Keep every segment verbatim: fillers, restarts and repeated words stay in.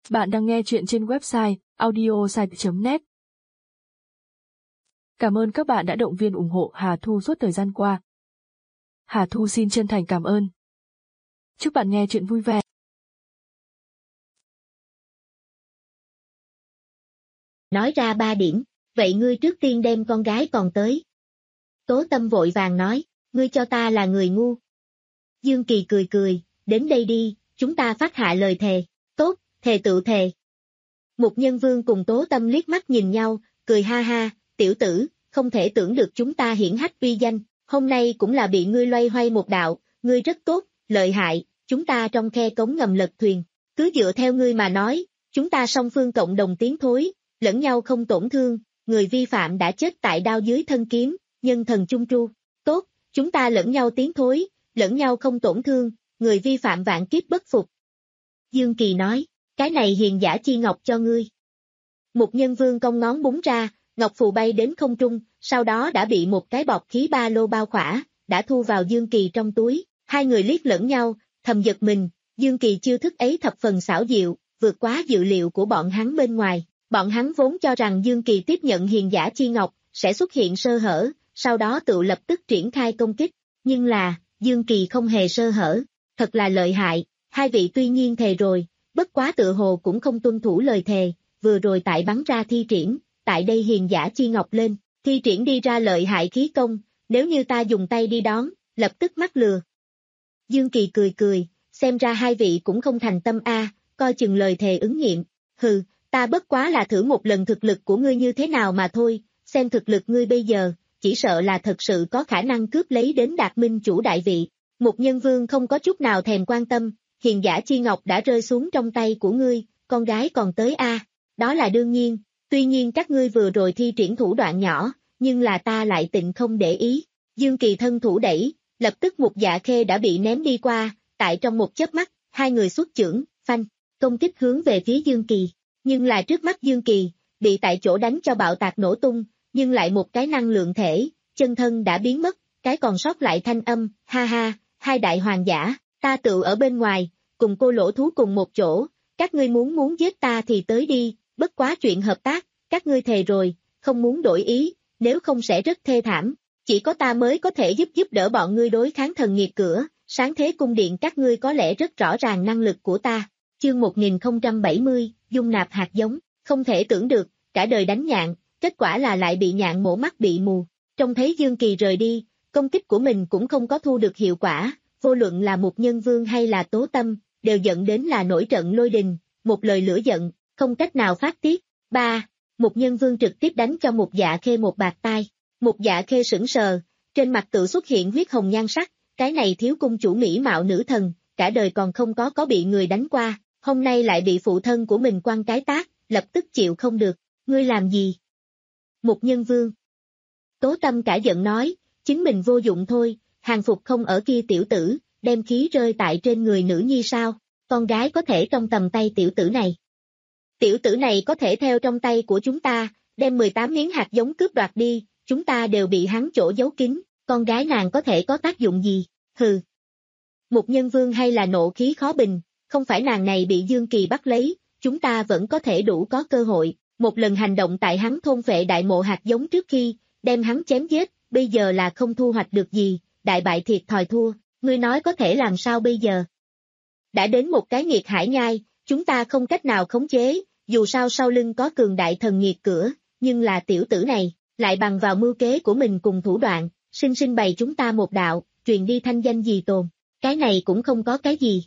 Bạn đang nghe chuyện trên website audiosite chấm net. Cảm ơn các bạn đã động viên ủng hộ Hà Thu suốt thời gian qua. Hà Thu xin chân thành cảm ơn. Chúc bạn nghe chuyện vui vẻ. Nói ra ba điểm, vậy ngươi trước tiên đem con gái còn tới. Tố Tâm vội vàng nói, ngươi cho ta là người ngu. Dương Kỳ cười cười, đến đây đi, chúng ta phát hạ lời thề. Tốt, thề tự thề. Mục Nhân Vương cùng Tố Tâm liếc mắt nhìn nhau, cười ha ha, tiểu tử, không thể tưởng được chúng ta hiển hách uy danh, hôm nay cũng là bị ngươi loay hoay một đạo, ngươi rất tốt, lợi hại, chúng ta trong khe cống ngầm lật thuyền, cứ dựa theo ngươi mà nói, chúng ta song phương cộng đồng tiến thối, lẫn nhau không tổn thương, người vi phạm đã chết tại đao dưới thân kiếm, nhân thần chung tru, tốt, chúng ta lẫn nhau tiến thối, lẫn nhau không tổn thương, người vi phạm vạn kiếp bất phục. Dương Kỳ nói, cái này hiền giả chi ngọc cho ngươi. Mục Nhân Vương cong ngón búng ra, ngọc phù bay đến không trung, sau đó đã bị một cái bọc khí ba lô bao khỏa, đã thu vào Dương Kỳ trong túi, hai người liếc lẫn nhau, thầm giật mình, Dương Kỳ chiêu thức ấy thập phần xảo diệu, vượt quá dự liệu của bọn hắn bên ngoài, bọn hắn vốn cho rằng Dương Kỳ tiếp nhận hiền giả chi ngọc, sẽ xuất hiện sơ hở, sau đó tự lập tức triển khai công kích, nhưng là, Dương Kỳ không hề sơ hở, thật là lợi hại, hai vị tuy nhiên thề rồi, bất quá tự hồ cũng không tuân thủ lời thề, vừa rồi tại bắn ra thi triển, tại đây hiền giả chi ngọc lên, thi triển đi ra lợi hại khí công, nếu như ta dùng tay đi đón, lập tức mắc lừa. Dương Kỳ cười cười, xem ra hai vị cũng không thành tâm a, coi chừng lời thề ứng nghiệm, hừ, ta bất quá là thử một lần thực lực của ngươi như thế nào mà thôi, xem thực lực ngươi bây giờ, chỉ sợ là thật sự có khả năng cướp lấy đến Đạt Minh chủ đại vị. Một Nhân Vương không có chút nào thèm quan tâm, hiền giả chi ngọc đã rơi xuống trong tay của ngươi, con gái còn tới a, à. Đó là đương nhiên, tuy nhiên các ngươi vừa rồi thi triển thủ đoạn nhỏ, nhưng là ta lại tịnh không để ý. Dương Kỳ thân thủ đẩy, lập tức một dạ khê đã bị ném đi qua, tại trong một chớp mắt, hai người xuất chưởng, phanh, công kích hướng về phía Dương Kỳ, nhưng là trước mắt Dương Kỳ, bị tại chỗ đánh cho bạo tạc nổ tung, nhưng lại một cái năng lượng thể, chân thân đã biến mất, cái còn sót lại thanh âm, ha ha, hai đại hoàng giả, ta tự ở bên ngoài, cùng cô lỗ thú cùng một chỗ, các ngươi muốn muốn giết ta thì tới đi, bất quá chuyện hợp tác, các ngươi thề rồi, không muốn đổi ý, nếu không sẽ rất thê thảm, chỉ có ta mới có thể giúp giúp đỡ bọn ngươi đối kháng thần nghiệt cửa, sáng thế cung điện các ngươi có lẽ rất rõ ràng năng lực của ta. Chương một nghìn không trăm bảy mươi, dung nạp hạt giống, không thể tưởng được, cả đời đánh nhạn, kết quả là lại bị nhạn mổ mắt bị mù, trông thấy Dương Kỳ rời đi, công kích của mình cũng không có thu được hiệu quả, vô luận là Mục Nhân Vương hay là Tố Tâm, đều dẫn đến là nổi trận lôi đình, một lời lửa giận, không cách nào phát tiết. Ba, Mục Nhân Vương trực tiếp đánh cho Mục Dạ Khê một bạt tai, Mục Dạ Khê sững sờ, trên mặt tự xuất hiện huyết hồng nhan sắc, cái này thiếu cung chủ mỹ mạo nữ thần, cả đời còn không có có bị người đánh qua, hôm nay lại bị phụ thân của mình quăng cái tát, lập tức chịu không được, ngươi làm gì? Mục Nhân Vương. Tố Tâm cả giận nói, chính mình vô dụng thôi, hàng phục không ở kia tiểu tử, đem khí rơi tại trên người nữ nhi sao, con gái có thể trong tầm tay tiểu tử này. Tiểu tử này có thể theo trong tay của chúng ta, đem mười tám miếng hạt giống cướp đoạt đi, chúng ta đều bị hắn chỗ giấu kín, con gái nàng có thể có tác dụng gì, hừ. Mục Nhân Vương hay là nộ khí khó bình, không phải nàng này bị Dương Kỳ bắt lấy, chúng ta vẫn có thể đủ có cơ hội, một lần hành động tại hắn thôn phệ đại mộ hạt giống trước khi, đem hắn chém giết, bây giờ là không thu hoạch được gì, đại bại thiệt thòi thua, ngươi nói có thể làm sao bây giờ? Đã đến một cái nghiệt hải nhai, chúng ta không cách nào khống chế, dù sao sau lưng có cường đại thần nghiệt cửa, nhưng là tiểu tử này, lại bằng vào mưu kế của mình cùng thủ đoạn, sinh sinh bày chúng ta một đạo, truyền đi thanh danh gì tồn, cái này cũng không có cái gì.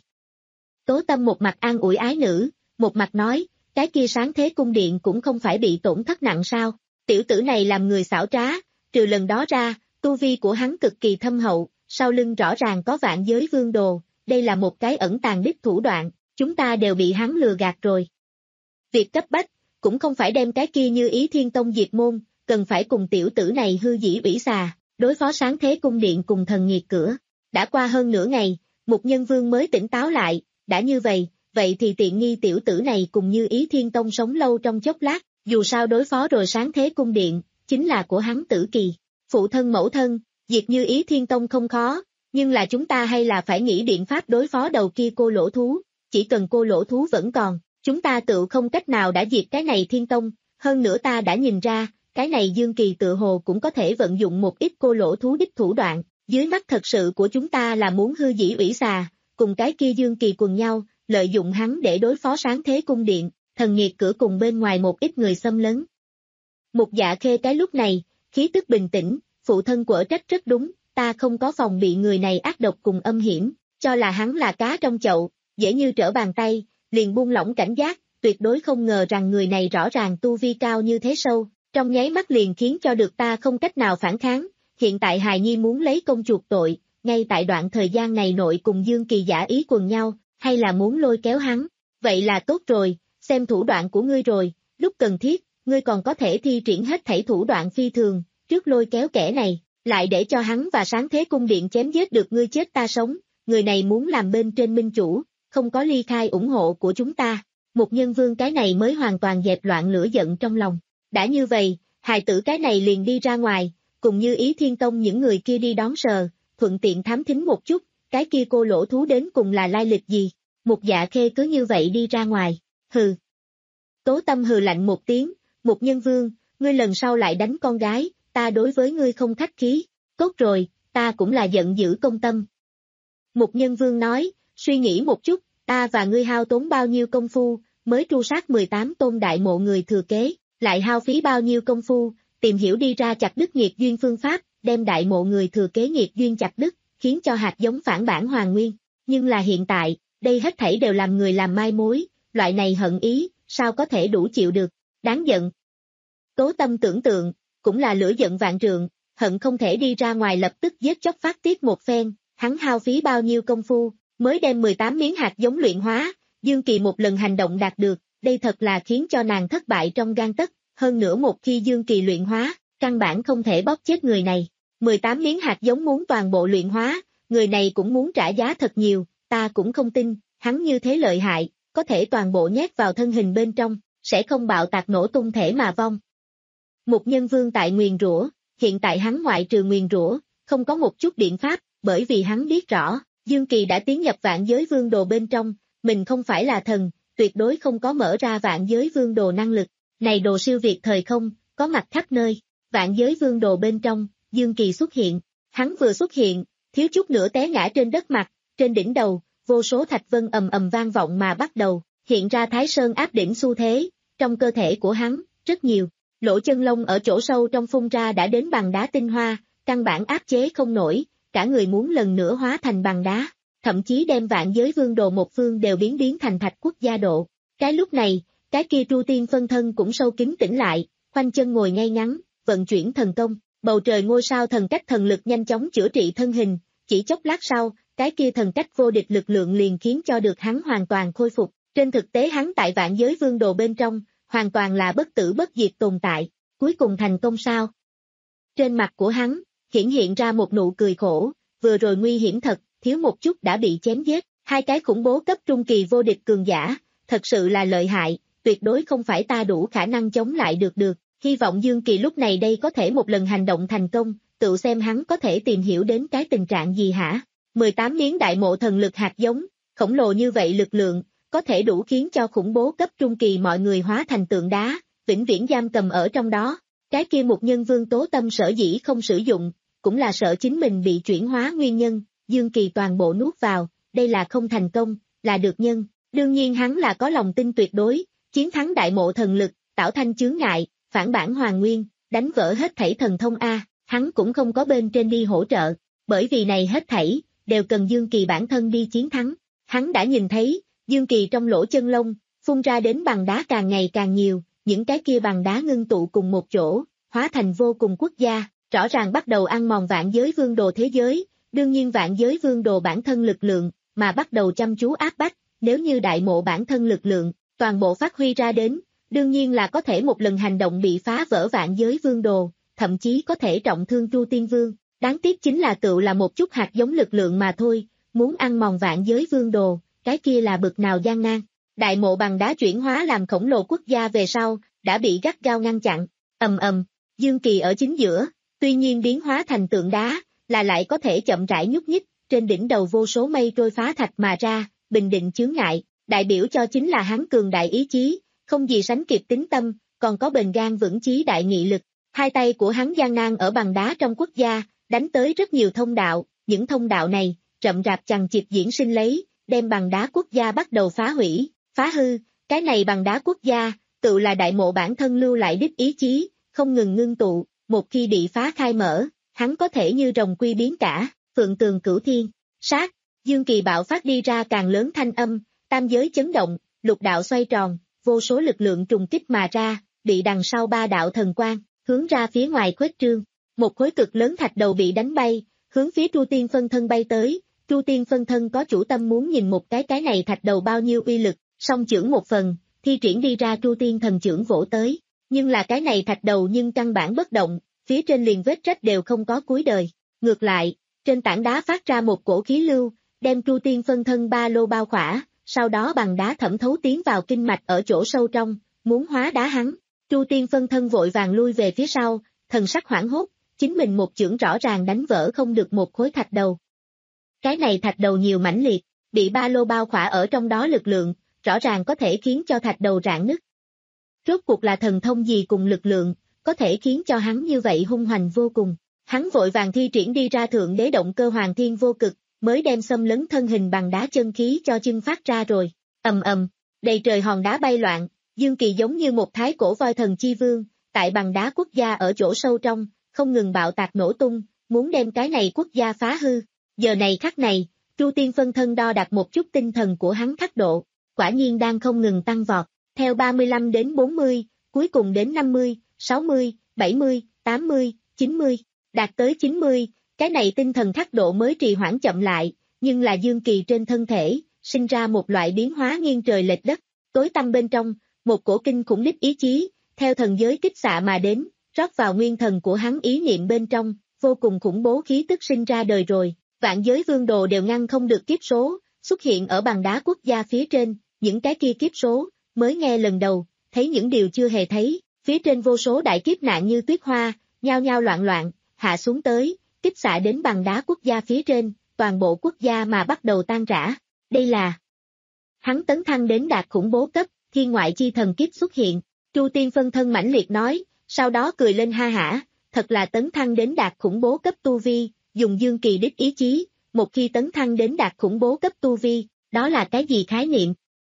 Tố Tâm một mặt an ủi ái nữ, một mặt nói, cái kia sáng thế cung điện cũng không phải bị tổn thất nặng sao, tiểu tử này làm người xảo trá, trừ lần đó ra, tu vi của hắn cực kỳ thâm hậu, sau lưng rõ ràng có vạn giới vương đồ, đây là một cái ẩn tàng đích thủ đoạn, chúng ta đều bị hắn lừa gạt rồi. Việc cấp bách, cũng không phải đem cái kia Như Ý Thiên Tông diệt môn, cần phải cùng tiểu tử này hư dĩ ủy xà, đối phó sáng thế cung điện cùng thần nghiệt cửa. Đã qua hơn nửa ngày, Mục Nhân Vương mới tỉnh táo lại, đã như vậy, vậy thì tiện nghi tiểu tử này cùng Như Ý Thiên Tông sống lâu trong chốc lát, dù sao đối phó rồi sáng thế cung điện, chính là của hắn tử kỳ. Phụ thân mẫu thân, diệt Như Ý Thiên Tông không khó, nhưng là chúng ta hay là phải nghĩ biện pháp đối phó đầu kia cô lỗ thú, chỉ cần cô lỗ thú vẫn còn, chúng ta tự không cách nào đã diệt cái này Thiên Tông, hơn nữa ta đã nhìn ra, cái này Dương Kỳ tự hồ cũng có thể vận dụng một ít cô lỗ thú đích thủ đoạn, dưới mắt thật sự của chúng ta là muốn hư dĩ ủy xà, cùng cái kia Dương Kỳ quần nhau, lợi dụng hắn để đối phó Sáng Thế Cung Điện, thần nghiệt cửa cùng bên ngoài một ít người xâm lấn. Mục Dạ Khê cái lúc này, khí tức bình tĩnh, phụ thân quở trách rất đúng, ta không có phòng bị người này ác độc cùng âm hiểm, cho là hắn là cá trong chậu, dễ như trở bàn tay, liền buông lỏng cảnh giác, tuyệt đối không ngờ rằng người này rõ ràng tu vi cao như thế sâu, trong nháy mắt liền khiến cho được ta không cách nào phản kháng, hiện tại hài nhi muốn lấy công chuộc tội, ngay tại đoạn thời gian này nội cùng Dương Kỳ giả ý quần nhau, hay là muốn lôi kéo hắn, vậy là tốt rồi, xem thủ đoạn của ngươi rồi, lúc cần thiết, ngươi còn có thể thi triển hết thảy thủ đoạn phi thường, trước lôi kéo kẻ này, lại để cho hắn và Sáng Thế Cung Điện chém giết được ngươi chết ta sống, người này muốn làm bên trên minh chủ, không có ly khai ủng hộ của chúng ta, một nhân vương cái này mới hoàn toàn dẹp loạn lửa giận trong lòng, đã như vậy, hài tử cái này liền đi ra ngoài, cùng Như Ý Thiên Tông những người kia đi đón sờ, thuận tiện thám thính một chút, cái kia cô lỗ thú đến cùng là lai lịch gì, Mục Dạ Khê cứ như vậy đi ra ngoài, hừ. Tố Tâm hừ lạnh một tiếng, Mục nhân vương, ngươi lần sau lại đánh con gái, ta đối với ngươi không khách khí, tốt rồi, ta cũng là giận dữ công tâm. Mục nhân vương nói, suy nghĩ một chút, ta và ngươi hao tốn bao nhiêu công phu, mới tru sát mười tám tôn đại mộ người thừa kế, lại hao phí bao nhiêu công phu, tìm hiểu đi ra chặt đứt nghiệt duyên phương pháp, đem đại mộ người thừa kế nghiệt duyên chặt đứt, khiến cho hạt giống phản bản hoàn nguyên. Nhưng là hiện tại, đây hết thảy đều làm người làm mai mối, loại này hận ý, sao có thể đủ chịu được, đáng giận. Tố Tâm tưởng tượng, cũng là lửa giận vạn trượng, hận không thể đi ra ngoài lập tức giết chóc phát tiết một phen, hắn hao phí bao nhiêu công phu, mới đem mười tám miếng hạt giống luyện hóa, Dương Kỳ một lần hành động đạt được, đây thật là khiến cho nàng thất bại trong gang tấc, hơn nữa một khi Dương Kỳ luyện hóa, căn bản không thể bóp chết người này, mười tám miếng hạt giống muốn toàn bộ luyện hóa, người này cũng muốn trả giá thật nhiều, ta cũng không tin, hắn như thế lợi hại, có thể toàn bộ nhét vào thân hình bên trong, sẽ không bạo tạc nổ tung thể mà vong. Một nhân vương tại nguyền rủa, hiện tại hắn ngoại trừ nguyền rủa, không có một chút biện pháp, bởi vì hắn biết rõ, Dương Kỳ đã tiến nhập vạn giới vương đồ bên trong, mình không phải là thần, tuyệt đối không có mở ra vạn giới vương đồ năng lực, này đồ siêu việt thời không, có mặt khắp nơi, vạn giới vương đồ bên trong, Dương Kỳ xuất hiện, hắn vừa xuất hiện, thiếu chút nữa té ngã trên đất mặt, trên đỉnh đầu, vô số thạch vân ầm ầm vang vọng mà bắt đầu, hiện ra Thái Sơn áp đỉnh xu thế, trong cơ thể của hắn, rất nhiều, lỗ chân lông ở chỗ sâu trong phun ra đã đến bằng đá tinh hoa, căn bản áp chế không nổi, cả người muốn lần nữa hóa thành bằng đá, thậm chí đem vạn giới vương đồ một phương đều biến biến thành thạch quốc gia độ. Cái lúc này, cái kia Tru Tiên phân thân cũng sâu kín tỉnh lại, khoanh chân ngồi ngay ngắn, vận chuyển thần công, bầu trời ngôi sao thần cách thần lực nhanh chóng chữa trị thân hình, chỉ chốc lát sau, cái kia thần cách vô địch lực lượng liền khiến cho được hắn hoàn toàn khôi phục, trên thực tế hắn tại vạn giới vương đồ bên trong, hoàn toàn là bất tử bất diệt tồn tại, cuối cùng thành công sao? Trên mặt của hắn, hiển hiện ra một nụ cười khổ, vừa rồi nguy hiểm thật, thiếu một chút đã bị chém giết, hai cái khủng bố cấp trung kỳ vô địch cường giả, thật sự là lợi hại, tuyệt đối không phải ta đủ khả năng chống lại được được, hy vọng Dương Kỳ lúc này đây có thể một lần hành động thành công, tự xem hắn có thể tìm hiểu đến cái tình trạng gì hả? mười tám miếng đại mộ thần lực hạt giống, khổng lồ như vậy lực lượng, có thể đủ khiến cho khủng bố cấp trung kỳ mọi người hóa thành tượng đá, vĩnh viễn giam cầm ở trong đó. Cái kia một nhân vương Tố Tâm sở dĩ không sử dụng, cũng là sợ chính mình bị chuyển hóa nguyên nhân, Dương Kỳ toàn bộ nuốt vào, đây là không thành công, là được nhân. Đương nhiên hắn là có lòng tin tuyệt đối, chiến thắng đại mộ thần lực, tạo thanh chướng ngại, phản bản hoàn nguyên, đánh vỡ hết thảy thần thông A, hắn cũng không có bên trên đi hỗ trợ, bởi vì này hết thảy, đều cần Dương Kỳ bản thân đi chiến thắng. Hắn đã nhìn thấy, Dương Kỳ trong lỗ chân lông, phun ra đến bằng đá càng ngày càng nhiều, những cái kia bằng đá ngưng tụ cùng một chỗ, hóa thành vô cùng quốc gia, rõ ràng bắt đầu ăn mòn vạn giới vương đồ thế giới, đương nhiên vạn giới vương đồ bản thân lực lượng, mà bắt đầu chăm chú áp bách, nếu như đại mộ bản thân lực lượng, toàn bộ phát huy ra đến, đương nhiên là có thể một lần hành động bị phá vỡ vạn giới vương đồ, thậm chí có thể trọng thương Tru Tiên Vương, đáng tiếc chính là tựu là một chút hạt giống lực lượng mà thôi, muốn ăn mòn vạn giới vương đồ, cái kia là bực nào gian nan. Đại mộ bằng đá chuyển hóa làm khổng lồ quốc gia về sau, đã bị gắt gao ngăn chặn, ầm ầm, Dương Kỳ ở chính giữa, tuy nhiên biến hóa thành tượng đá, là lại có thể chậm rãi nhúc nhích, trên đỉnh đầu vô số mây trôi phá thạch mà ra, bình định chướng ngại, đại biểu cho chính là hắn cường đại ý chí, không gì sánh kịp tín tâm, còn có bền gan vững chí đại nghị lực. Hai tay của hắn gian nan ở bằng đá trong quốc gia, đánh tới rất nhiều thông đạo, những thông đạo này, rậm rạp chằng chịt diễn sinh lấy, đem bằng đá quốc gia bắt đầu phá hủy, phá hư, cái này bằng đá quốc gia, tự là đại mộ bản thân lưu lại đích ý chí, không ngừng ngưng tụ, một khi bị phá khai mở, hắn có thể như rồng quy biến cả, phượng tường cửu thiên, sát, dương kỳ bạo phát đi ra càng lớn thanh âm, tam giới chấn động, lục đạo xoay tròn, vô số lực lượng trùng kích mà ra, bị đằng sau ba đạo thần quang, hướng ra phía ngoài khuếch trương, một khối cực lớn thạch đầu bị đánh bay, hướng phía Tru Tiên phân thân bay tới, Tru Tiên phân thân có chủ tâm muốn nhìn một cái cái này thạch đầu bao nhiêu uy lực, song chưởng một phần, thi triển đi ra Tru Tiên thần chưởng vỗ tới, nhưng là cái này thạch đầu nhưng căn bản bất động, phía trên liền vết rách đều không có cuối đời, ngược lại, trên tảng đá phát ra một cổ khí lưu, đem Tru Tiên phân thân ba lô bao khỏa, sau đó bằng đá thẩm thấu tiến vào kinh mạch ở chỗ sâu trong, muốn hóa đá hắn. Tru Tiên phân thân vội vàng lui về phía sau, thần sắc hoảng hốt, chính mình một chưởng rõ ràng đánh vỡ không được một khối thạch đầu. Cái này thạch đầu nhiều mãnh liệt, bị ba lô bao khỏa ở trong đó lực lượng, rõ ràng có thể khiến cho thạch đầu rạn nứt. Rốt cuộc là thần thông gì cùng lực lượng, có thể khiến cho hắn như vậy hung hoành vô cùng. Hắn vội vàng thi triển đi ra thượng đế động cơ hoàng thiên vô cực, mới đem xâm lấn thân hình bằng đá chân khí cho chân phát ra rồi. Ầm ầm, đầy trời hòn đá bay loạn, Dương Kỳ giống như một thái cổ voi thần chi vương, tại bằng đá quốc gia ở chỗ sâu trong, không ngừng bạo tạc nổ tung, muốn đem cái này quốc gia phá hư. Giờ này khắc này, Tru Tiên phân thân đo đạc một chút tinh thần của hắn khắc độ, quả nhiên đang không ngừng tăng vọt, theo ba mươi lăm đến bốn mươi, cuối cùng đến năm mươi, sáu mươi, bảy mươi, tám mươi, chín mươi, đạt tới chín mươi, cái này tinh thần khắc độ mới trì hoãn chậm lại, nhưng là Dương Kỳ trên thân thể, sinh ra một loại biến hóa nghiêng trời lệch đất, tối tăm bên trong, một cổ kinh khủng đích ý chí, theo thần giới kích xạ mà đến, rót vào nguyên thần của hắn ý niệm bên trong, vô cùng khủng bố khí tức sinh ra đời rồi, vạn giới vương đồ đều ngăn không được kiếp số, xuất hiện ở bằng đá quốc gia phía trên, những cái kia kiếp số, mới nghe lần đầu, thấy những điều chưa hề thấy, phía trên vô số đại kiếp nạn như tuyết hoa, nhao nhao loạn loạn, hạ xuống tới, kích xạ đến bằng đá quốc gia phía trên, toàn bộ quốc gia mà bắt đầu tan rã, đây là hắn tấn thăng đến đạt khủng bố cấp, thiên ngoại chi thần kiếp xuất hiện, Tru Tiên phân thân mãnh liệt nói, sau đó cười lên ha hả, thật là tấn thăng đến đạt khủng bố cấp tu vi, dùng Dương Kỳ đích ý chí, một khi tấn thăng đến đạt khủng bố cấp tu vi, đó là cái gì khái niệm?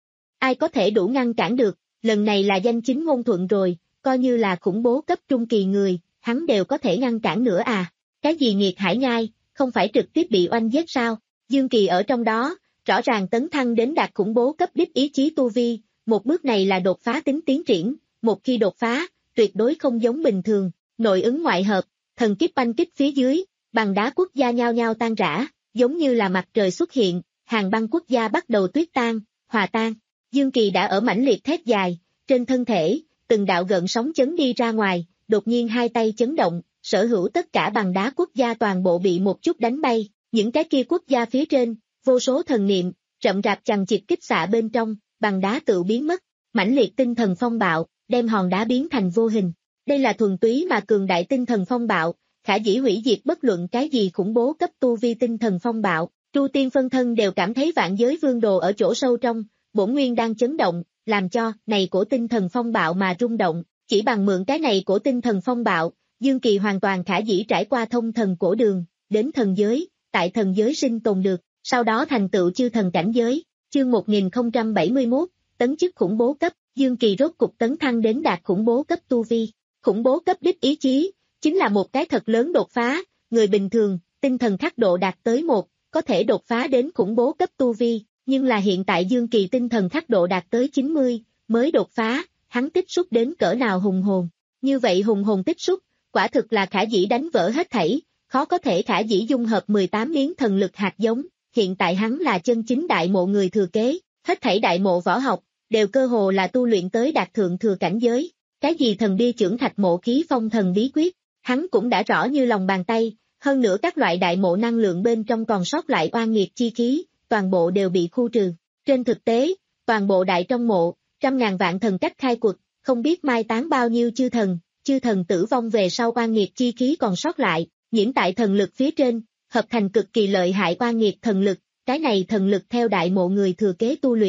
Ai có thể đủ ngăn cản được, lần này là danh chính ngôn thuận rồi, coi như là khủng bố cấp trung kỳ người, hắn đều có thể ngăn cản nữa à, cái gì nghiệt hải nhai, không phải trực tiếp bị oanh giết sao, Dương Kỳ ở trong đó, rõ ràng tấn thăng đến đạt khủng bố cấp đích ý chí tu vi, một bước này là đột phá tính tiến triển, một khi đột phá, tuyệt đối không giống bình thường, nội ứng ngoại hợp, thần kiếp oanh kích phía dưới, bằng đá quốc gia nhao nhao tan rã, giống như là mặt trời xuất hiện, hàng băng quốc gia bắt đầu tuyết tan, hòa tan, Dương Kỳ đã ở mãnh liệt thét dài, trên thân thể, từng đạo gợn sóng chấn đi ra ngoài, đột nhiên hai tay chấn động, sở hữu tất cả bằng đá quốc gia toàn bộ bị một chút đánh bay, những cái kia quốc gia phía trên, vô số thần niệm, rậm rạp chằng chịt kích xạ bên trong, bằng đá tự biến mất, mãnh liệt tinh thần phong bạo, đem hòn đá biến thành vô hình. Đây là thuần túy mà cường đại tinh thần phong bạo, khả dĩ hủy diệt bất luận cái gì khủng bố cấp tu vi tinh thần phong bạo. Tru Tiên phân thân đều cảm thấy vạn giới vương đồ ở chỗ sâu trong, bổn nguyên đang chấn động, làm cho này của tinh thần phong bạo mà rung động. Chỉ bằng mượn cái này của tinh thần phong bạo, Dương Kỳ hoàn toàn khả dĩ trải qua thông thần cổ đường, đến thần giới, tại thần giới sinh tồn được, sau đó thành tựu chư thần cảnh giới. Chương một nghìn không trăm bảy mươi mốt, tấn chức khủng bố cấp, Dương Kỳ rốt cục tấn thăng đến đạt khủng bố cấp tu vi. Khủng bố cấp đích ý chí, chính là một cái thật lớn đột phá, người bình thường, tinh thần khắc độ đạt tới một, có thể đột phá đến khủng bố cấp tu vi, nhưng là hiện tại Dương Kỳ tinh thần khắc độ đạt tới chín mươi, mới đột phá, hắn tích xúc đến cỡ nào hùng hồn. Như vậy hùng hồn tích xúc, quả thực là khả dĩ đánh vỡ hết thảy, khó có thể khả dĩ dung hợp mười tám miếng thần lực hạt giống, hiện tại hắn là chân chính đại mộ người thừa kế, hết thảy đại mộ võ học, đều cơ hồ là tu luyện tới đạt thượng thừa cảnh giới, cái gì thần bia chưởng thạch mộ khí phong thần bí quyết, hắn cũng đã rõ như lòng bàn tay, hơn nữa các loại đại mộ năng lượng bên trong còn sót lại oan nghiệt chi khí, toàn bộ đều bị khu trừ. Trên thực tế, toàn bộ đại trong mộ, trăm ngàn vạn thần cách khai quật, không biết mai táng bao nhiêu chư thần, chư thần tử vong về sau oan nghiệt chi khí còn sót lại, nhiễm tại thần lực phía trên, hợp thành cực kỳ lợi hại oan nghiệt thần lực, cái này thần lực theo đại mộ người thừa kế tu luyện,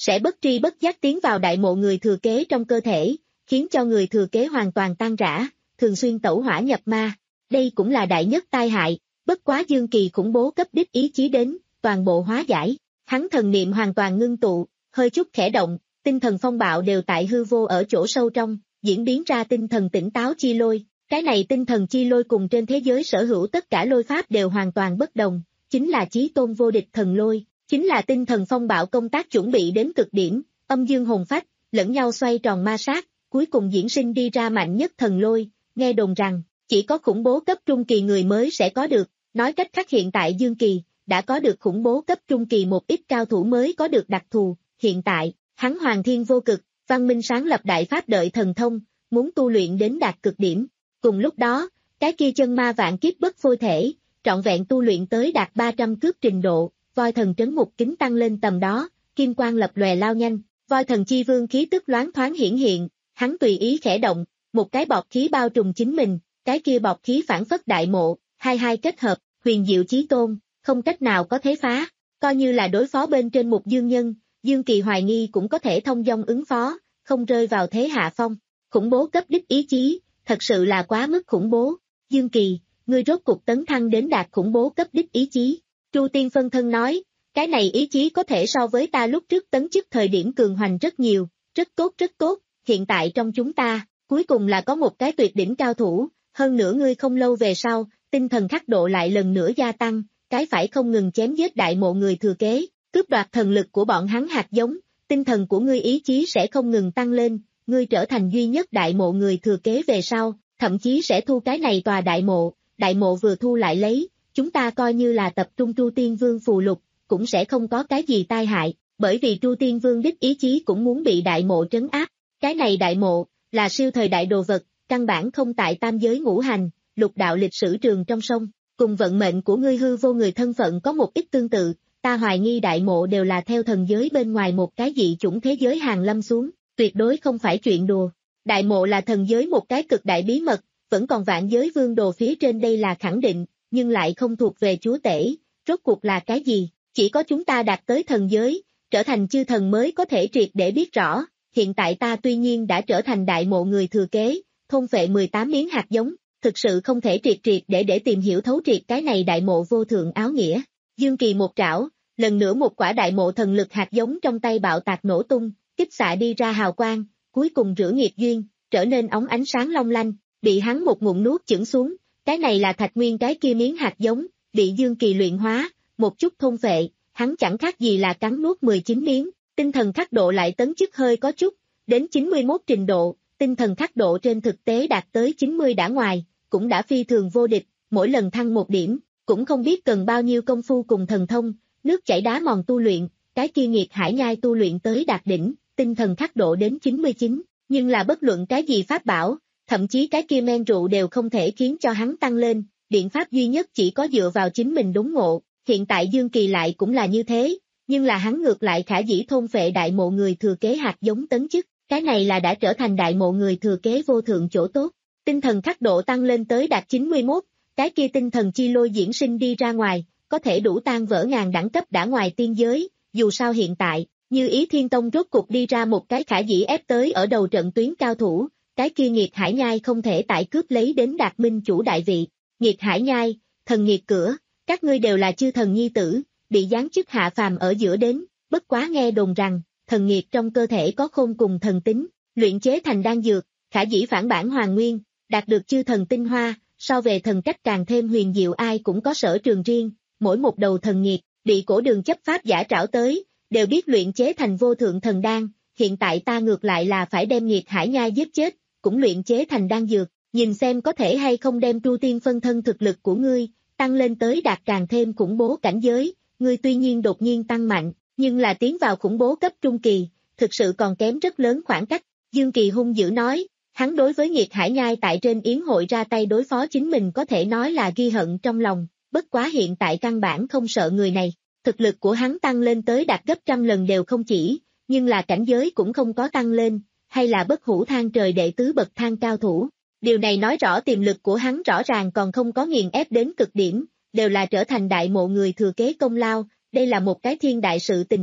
sẽ bất tri bất giác tiến vào đại mộ người thừa kế trong cơ thể, khiến cho người thừa kế hoàn toàn tan rã, thường xuyên tẩu hỏa nhập ma. Đây cũng là đại nhất tai hại, bất quá Dương Kỳ khủng bố cấp đích ý chí đến, toàn bộ hóa giải. Hắn thần niệm hoàn toàn ngưng tụ, hơi chút khẽ động, tinh thần phong bạo đều tại hư vô ở chỗ sâu trong, diễn biến ra tinh thần tỉnh táo chi lôi. Cái này tinh thần chi lôi cùng trên thế giới sở hữu tất cả lôi pháp đều hoàn toàn bất đồng, chính là chí tôn vô địch thần lôi, chính là tinh thần phong bạo công tác chuẩn bị đến cực điểm, âm dương hồn phách, lẫn nhau xoay tròn ma sát, cuối cùng diễn sinh đi ra mạnh nhất thần lôi, nghe đồn rằng, chỉ có khủng bố cấp trung kỳ người mới sẽ có được, nói cách khác hiện tại Dương Kỳ, đã có được khủng bố cấp trung kỳ một ít cao thủ mới có được đặc thù, hiện tại, hắn hoàng thiên vô cực, văn minh sáng lập đại pháp đợi thần thông, muốn tu luyện đến đạt cực điểm. Cùng lúc đó, cái kia chân ma vạn kiếp bất phôi thể, trọn vẹn tu luyện tới đạt ba trăm cước trình độ, voi thần trấn mục kính tăng lên tầm đó, kim quang lập lòe lao nhanh, voi thần chi vương khí tức loáng thoáng hiển hiện, hắn tùy ý khẽ động, một cái bọt khí bao trùm chính mình, cái kia bọt khí phản phất đại mộ, hai hai kết hợp, huyền diệu chí tôn, không cách nào có thế phá, coi như là đối phó bên trên một dương nhân, Dương Kỳ hoài nghi cũng có thể thông dong ứng phó, không rơi vào thế hạ phong, khủng bố cấp đích ý chí, thật sự là quá mức khủng bố. Dương Kỳ, ngươi rốt cuộc tấn thăng đến đạt khủng bố cấp đích ý chí. Tru Tiên phân thân nói, cái này ý chí có thể so với ta lúc trước tấn chức thời điểm cường hoành rất nhiều, rất tốt rất tốt, hiện tại trong chúng ta, cuối cùng là có một cái tuyệt đỉnh cao thủ, hơn nữa ngươi không lâu về sau, tinh thần khắc độ lại lần nữa gia tăng, cái phải không ngừng chém giết đại mộ người thừa kế, cướp đoạt thần lực của bọn hắn hạt giống, tinh thần của ngươi ý chí sẽ không ngừng tăng lên, ngươi trở thành duy nhất đại mộ người thừa kế về sau, thậm chí sẽ thu cái này tòa đại mộ, đại mộ vừa thu lại lấy, chúng ta coi như là tập trung Tru Tiên Vương phù lục, cũng sẽ không có cái gì tai hại, bởi vì Tru Tiên Vương đích ý chí cũng muốn bị đại mộ trấn áp, cái này đại mộ, là siêu thời đại đồ vật, căn bản không tại tam giới ngũ hành, lục đạo lịch sử trường trong sông, cùng vận mệnh của ngươi hư vô người thân phận có một ít tương tự, ta hoài nghi đại mộ đều là theo thần giới bên ngoài một cái dị chủng thế giới hàng lâm xuống, tuyệt đối không phải chuyện đùa. Đại mộ là thần giới một cái cực đại bí mật, vẫn còn vạn giới vương đồ phía trên đây là khẳng định, nhưng lại không thuộc về chúa tể, rốt cuộc là cái gì, chỉ có chúng ta đạt tới thần giới, trở thành chư thần mới có thể triệt để biết rõ, hiện tại ta tuy nhiên đã trở thành đại mộ người thừa kế, thôn phệ mười tám miếng hạt giống, thực sự không thể triệt triệt để để tìm hiểu thấu triệt cái này đại mộ vô thượng áo nghĩa. Dương Kỳ một trảo, lần nữa một quả đại mộ thần lực hạt giống trong tay bạo tạc nổ tung, kích xạ đi ra hào quang, cuối cùng rửa nghiệt duyên, trở nên óng ánh sáng long lanh, bị hắn một ngụm nuốt chửng xuống, cái này là thạch nguyên cái kia miếng hạt giống, bị Dương Kỳ luyện hóa, một chút thôn phệ, hắn chẳng khác gì là cắn nuốt mười chín miếng, tinh thần khắc độ lại tấn chức hơi có chút, đến chín mươi mốt trình độ, tinh thần khắc độ trên thực tế đạt tới chín mươi đã ngoài, cũng đã phi thường vô địch, mỗi lần thăng một điểm, cũng không biết cần bao nhiêu công phu cùng thần thông, nước chảy đá mòn tu luyện, cái kia nghiệt hải nhai tu luyện tới đạt đỉnh, tinh thần khắc độ đến chín mươi chín, nhưng là bất luận cái gì pháp bảo, thậm chí cái kia men rượu đều không thể khiến cho hắn tăng lên, biện pháp duy nhất chỉ có dựa vào chính mình đốn ngộ, hiện tại Dương Kỳ lại cũng là như thế, nhưng là hắn ngược lại khả dĩ thôn phệ đại mộ người thừa kế hạt giống tấn chức, cái này là đã trở thành đại mộ người thừa kế vô thượng chỗ tốt, tinh thần khắc độ tăng lên tới đạt chín mươi mốt, cái kia tinh thần chi lôi diễn sinh đi ra ngoài, có thể đủ tan vỡ ngàn đẳng cấp đã ngoài tiên giới, dù sao hiện tại, Như Ý Thiên Tông rốt cục đi ra một cái khả dĩ ép tới ở đầu trận tuyến cao thủ, cái kia nghiệt hải nhai không thể tại cướp lấy đến đạt minh chủ đại vị, nghiệt hải nhai, thần nghiệt cửa, các ngươi đều là chư thần nhi tử, bị giáng chức hạ phàm ở giữa đến, bất quá nghe đồn rằng, thần nghiệt trong cơ thể có khôn cùng thần tính, luyện chế thành đan dược, khả dĩ phản bản hoàn nguyên, đạt được chư thần tinh hoa, so về thần cách càng thêm huyền diệu ai cũng có sở trường riêng, mỗi một đầu thần nghiệt, bị cổ đường chấp pháp giả trảo tới, đều biết luyện chế thành vô thượng thần đan, hiện tại ta ngược lại là phải đem nghiệt hải nhai giết chết, cũng luyện chế thành đan dược, nhìn xem có thể hay không đem Tru Tiên phân thân thực lực của ngươi, tăng lên tới đạt càng thêm khủng bố cảnh giới, ngươi tuy nhiên đột nhiên tăng mạnh, nhưng là tiến vào khủng bố cấp trung kỳ, thực sự còn kém rất lớn khoảng cách, Dương Kỳ hung dữ nói, hắn đối với nghiệt hải nhai tại trên yến hội ra tay đối phó chính mình có thể nói là ghi hận trong lòng, bất quá hiện tại căn bản không sợ người này, thực lực của hắn tăng lên tới đạt gấp trăm lần đều không chỉ, nhưng là cảnh giới cũng không có tăng lên, hay là bất hủ thang trời đệ tứ bậc thang cao thủ. Điều này nói rõ tiềm lực của hắn rõ ràng còn không có nghiền ép đến cực điểm, đều là trở thành đại mộ người thừa kế công lao, đây là một cái thiên đại sự tình tốt,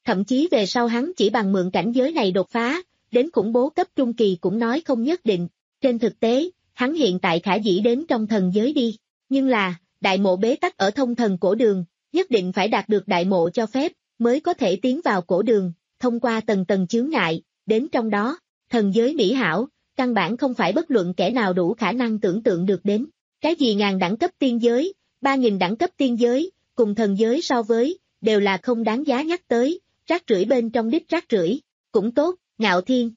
thậm chí về sau hắn chỉ bằng mượn cảnh giới này đột phá, đến khủng bố cấp trung kỳ cũng nói không nhất định. Trên thực tế, hắn hiện tại khả dĩ đến trong thần giới đi, nhưng là, đại mộ bế tắc ở thông thần cổ đường, nhất định phải đạt được đại mộ cho phép, mới có thể tiến vào cổ đường, thông qua tầng tầng chướng ngại, đến trong đó, thần giới mỹ hảo, căn bản không phải bất luận kẻ nào đủ khả năng tưởng tượng được đến. Cái gì ngàn đẳng cấp tiên giới, ba nghìn đẳng cấp tiên giới, cùng thần giới so với, đều là không đáng giá nhắc tới, rác rưởi bên trong đích rác rưởi, cũng tốt, Ngạo Thiên.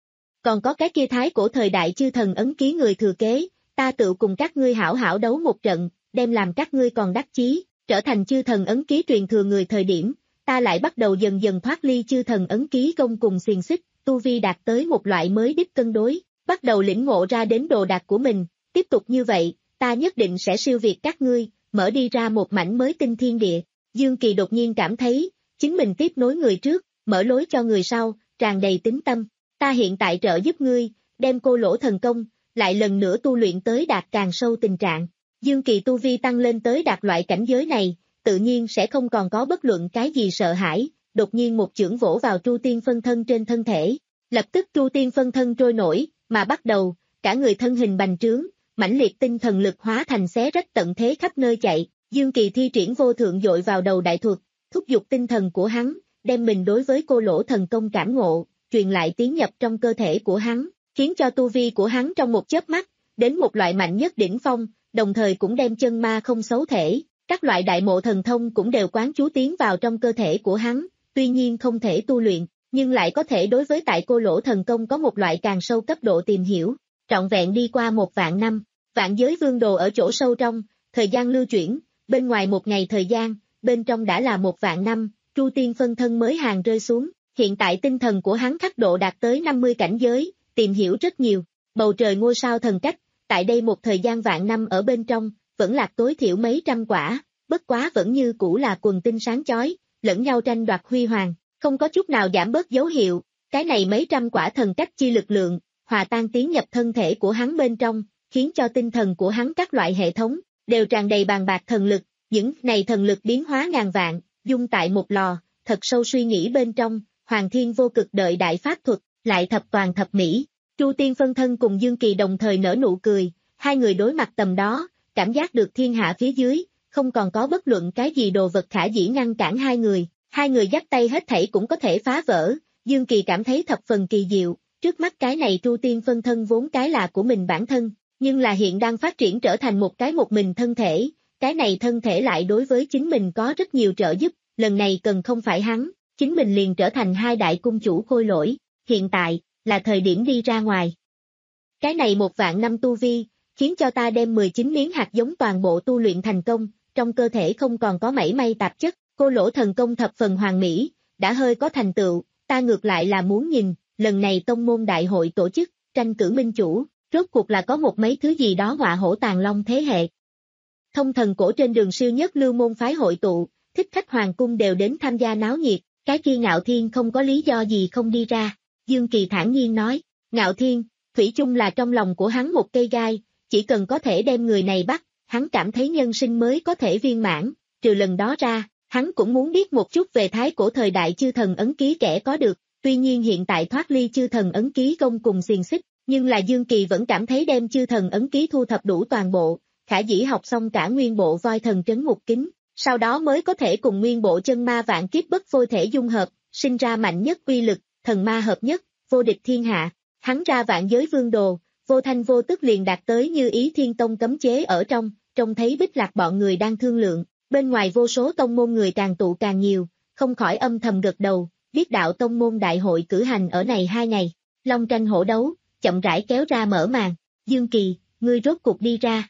Còn có cái kia thái cổ thời đại chư thần ấn ký người thừa kế, ta tự cùng các ngươi hảo hảo đấu một trận, đem làm các ngươi còn đắc chí, trở thành chư thần ấn ký truyền thừa người thời điểm, ta lại bắt đầu dần dần thoát ly chư thần ấn ký công cùng xiềng xích, tu vi đạt tới một loại mới đích cân đối, bắt đầu lĩnh ngộ ra đến đồ đạc của mình, tiếp tục như vậy, ta nhất định sẽ siêu việt các ngươi, mở đi ra một mảnh mới tinh thiên địa. Dương Kỳ đột nhiên cảm thấy, chính mình tiếp nối người trước, mở lối cho người sau, tràn đầy tín tâm, ta hiện tại trợ giúp ngươi, đem cô lỗ thần công, lại lần nữa tu luyện tới đạt càng sâu tình trạng. Dương Kỳ tu vi tăng lên tới đạt loại cảnh giới này, tự nhiên sẽ không còn có bất luận cái gì sợ hãi, đột nhiên một chưởng vỗ vào Tru Tiên phân thân trên thân thể, lập tức Tru Tiên phân thân trôi nổi, mà bắt đầu, cả người thân hình bành trướng, mãnh liệt tinh thần lực hóa thành xé rách tận thế khắp nơi chạy, Dương Kỳ thi triển vô thượng dội vào đầu đại thuật, thúc giục tinh thần của hắn, đem mình đối với cô lỗ thần công cảm ngộ, truyền lại tiến nhập trong cơ thể của hắn, khiến cho tu vi của hắn trong một chớp mắt, đến một loại mạnh nhất đỉnh phong, đồng thời cũng đem chân ma không xấu thể, các loại đại mộ thần thông cũng đều quán chú tiến vào trong cơ thể của hắn, tuy nhiên không thể tu luyện, nhưng lại có thể đối với tại cô lỗ thần công có một loại càng sâu cấp độ tìm hiểu, trọn vẹn đi qua một vạn năm, vạn giới vương đồ ở chỗ sâu trong, thời gian lưu chuyển, bên ngoài một ngày thời gian, bên trong đã là một vạn năm, Tru Tiên phân thân mới hàng rơi xuống, hiện tại tinh thần của hắn khắc độ đạt tới năm mươi cảnh giới, tìm hiểu rất nhiều, bầu trời ngôi sao thần cách, tại đây một thời gian vạn năm ở bên trong, vẫn lạc tối thiểu mấy trăm quả, bất quá vẫn như cũ là quần tinh sáng chói, lẫn nhau tranh đoạt huy hoàng, không có chút nào giảm bớt dấu hiệu, cái này mấy trăm quả thần cách chi lực lượng, hòa tan tiến nhập thân thể của hắn bên trong, khiến cho tinh thần của hắn các loại hệ thống, đều tràn đầy bàn bạc thần lực, những này thần lực biến hóa ngàn vạn, dung tại một lò, thật sâu suy nghĩ bên trong, Hoàng Thiên vô cực đợi đại pháp thuật, lại thập toàn thập mỹ. Tru Tiên phân thân cùng Dương Kỳ đồng thời nở nụ cười, hai người đối mặt tầm đó, cảm giác được thiên hạ phía dưới, không còn có bất luận cái gì đồ vật khả dĩ ngăn cản hai người, hai người dắt tay hết thảy cũng có thể phá vỡ, Dương Kỳ cảm thấy thập phần kỳ diệu, trước mắt cái này Tru Tiên phân thân vốn cái là của mình bản thân, nhưng là hiện đang phát triển trở thành một cái một mình thân thể, cái này thân thể lại đối với chính mình có rất nhiều trợ giúp, lần này cần không phải hắn, chính mình liền trở thành hai đại cung chủ khôi lỗi, hiện tại, là thời điểm đi ra ngoài. Cái này một vạn năm tu vi, khiến cho ta đem mười chín miếng hạt giống toàn bộ tu luyện thành công, trong cơ thể không còn có mảy may tạp chất, cô lỗ thần công thập phần hoàn mỹ, đã hơi có thành tựu, ta ngược lại là muốn nhìn, lần này tông môn đại hội tổ chức, tranh cử minh chủ, rốt cuộc là có một mấy thứ gì đó họa hổ tàng long thế hệ. Thông thần cổ trên đường siêu nhất lưu môn phái hội tụ, thích khách hoàng cung đều đến tham gia náo nhiệt, cái kia Ngạo Thiên không có lý do gì không đi ra, Dương Kỳ thản nhiên nói, Ngạo Thiên, thủy chung là trong lòng của hắn một cây gai, chỉ cần có thể đem người này bắt, hắn cảm thấy nhân sinh mới có thể viên mãn, trừ lần đó ra, hắn cũng muốn biết một chút về thái cổ thời đại chư thần ấn ký kẻ có được, tuy nhiên hiện tại thoát ly chư thần ấn ký công cùng xiềng xích, nhưng là Dương Kỳ vẫn cảm thấy đem chư thần ấn ký thu thập đủ toàn bộ, khả dĩ học xong cả nguyên bộ voi thần trấn ngục kính, sau đó mới có thể cùng nguyên bộ chân ma vạn kiếp bất phôi thể dung hợp, sinh ra mạnh nhất uy lực, thần ma hợp nhất, vô địch thiên hạ, hắn ra vạn giới vương đồ, vô thanh vô tức liền đạt tới như ý thiên tông cấm chế ở trong, trông thấy Bích Lạc bọn người đang thương lượng, bên ngoài vô số tông môn người càng tụ càng nhiều, không khỏi âm thầm gật đầu, biết đạo tông môn đại hội cử hành ở này hai ngày, long tranh hổ đấu, chậm rãi kéo ra mở màn, Dương Kỳ, ngươi rốt cục đi ra.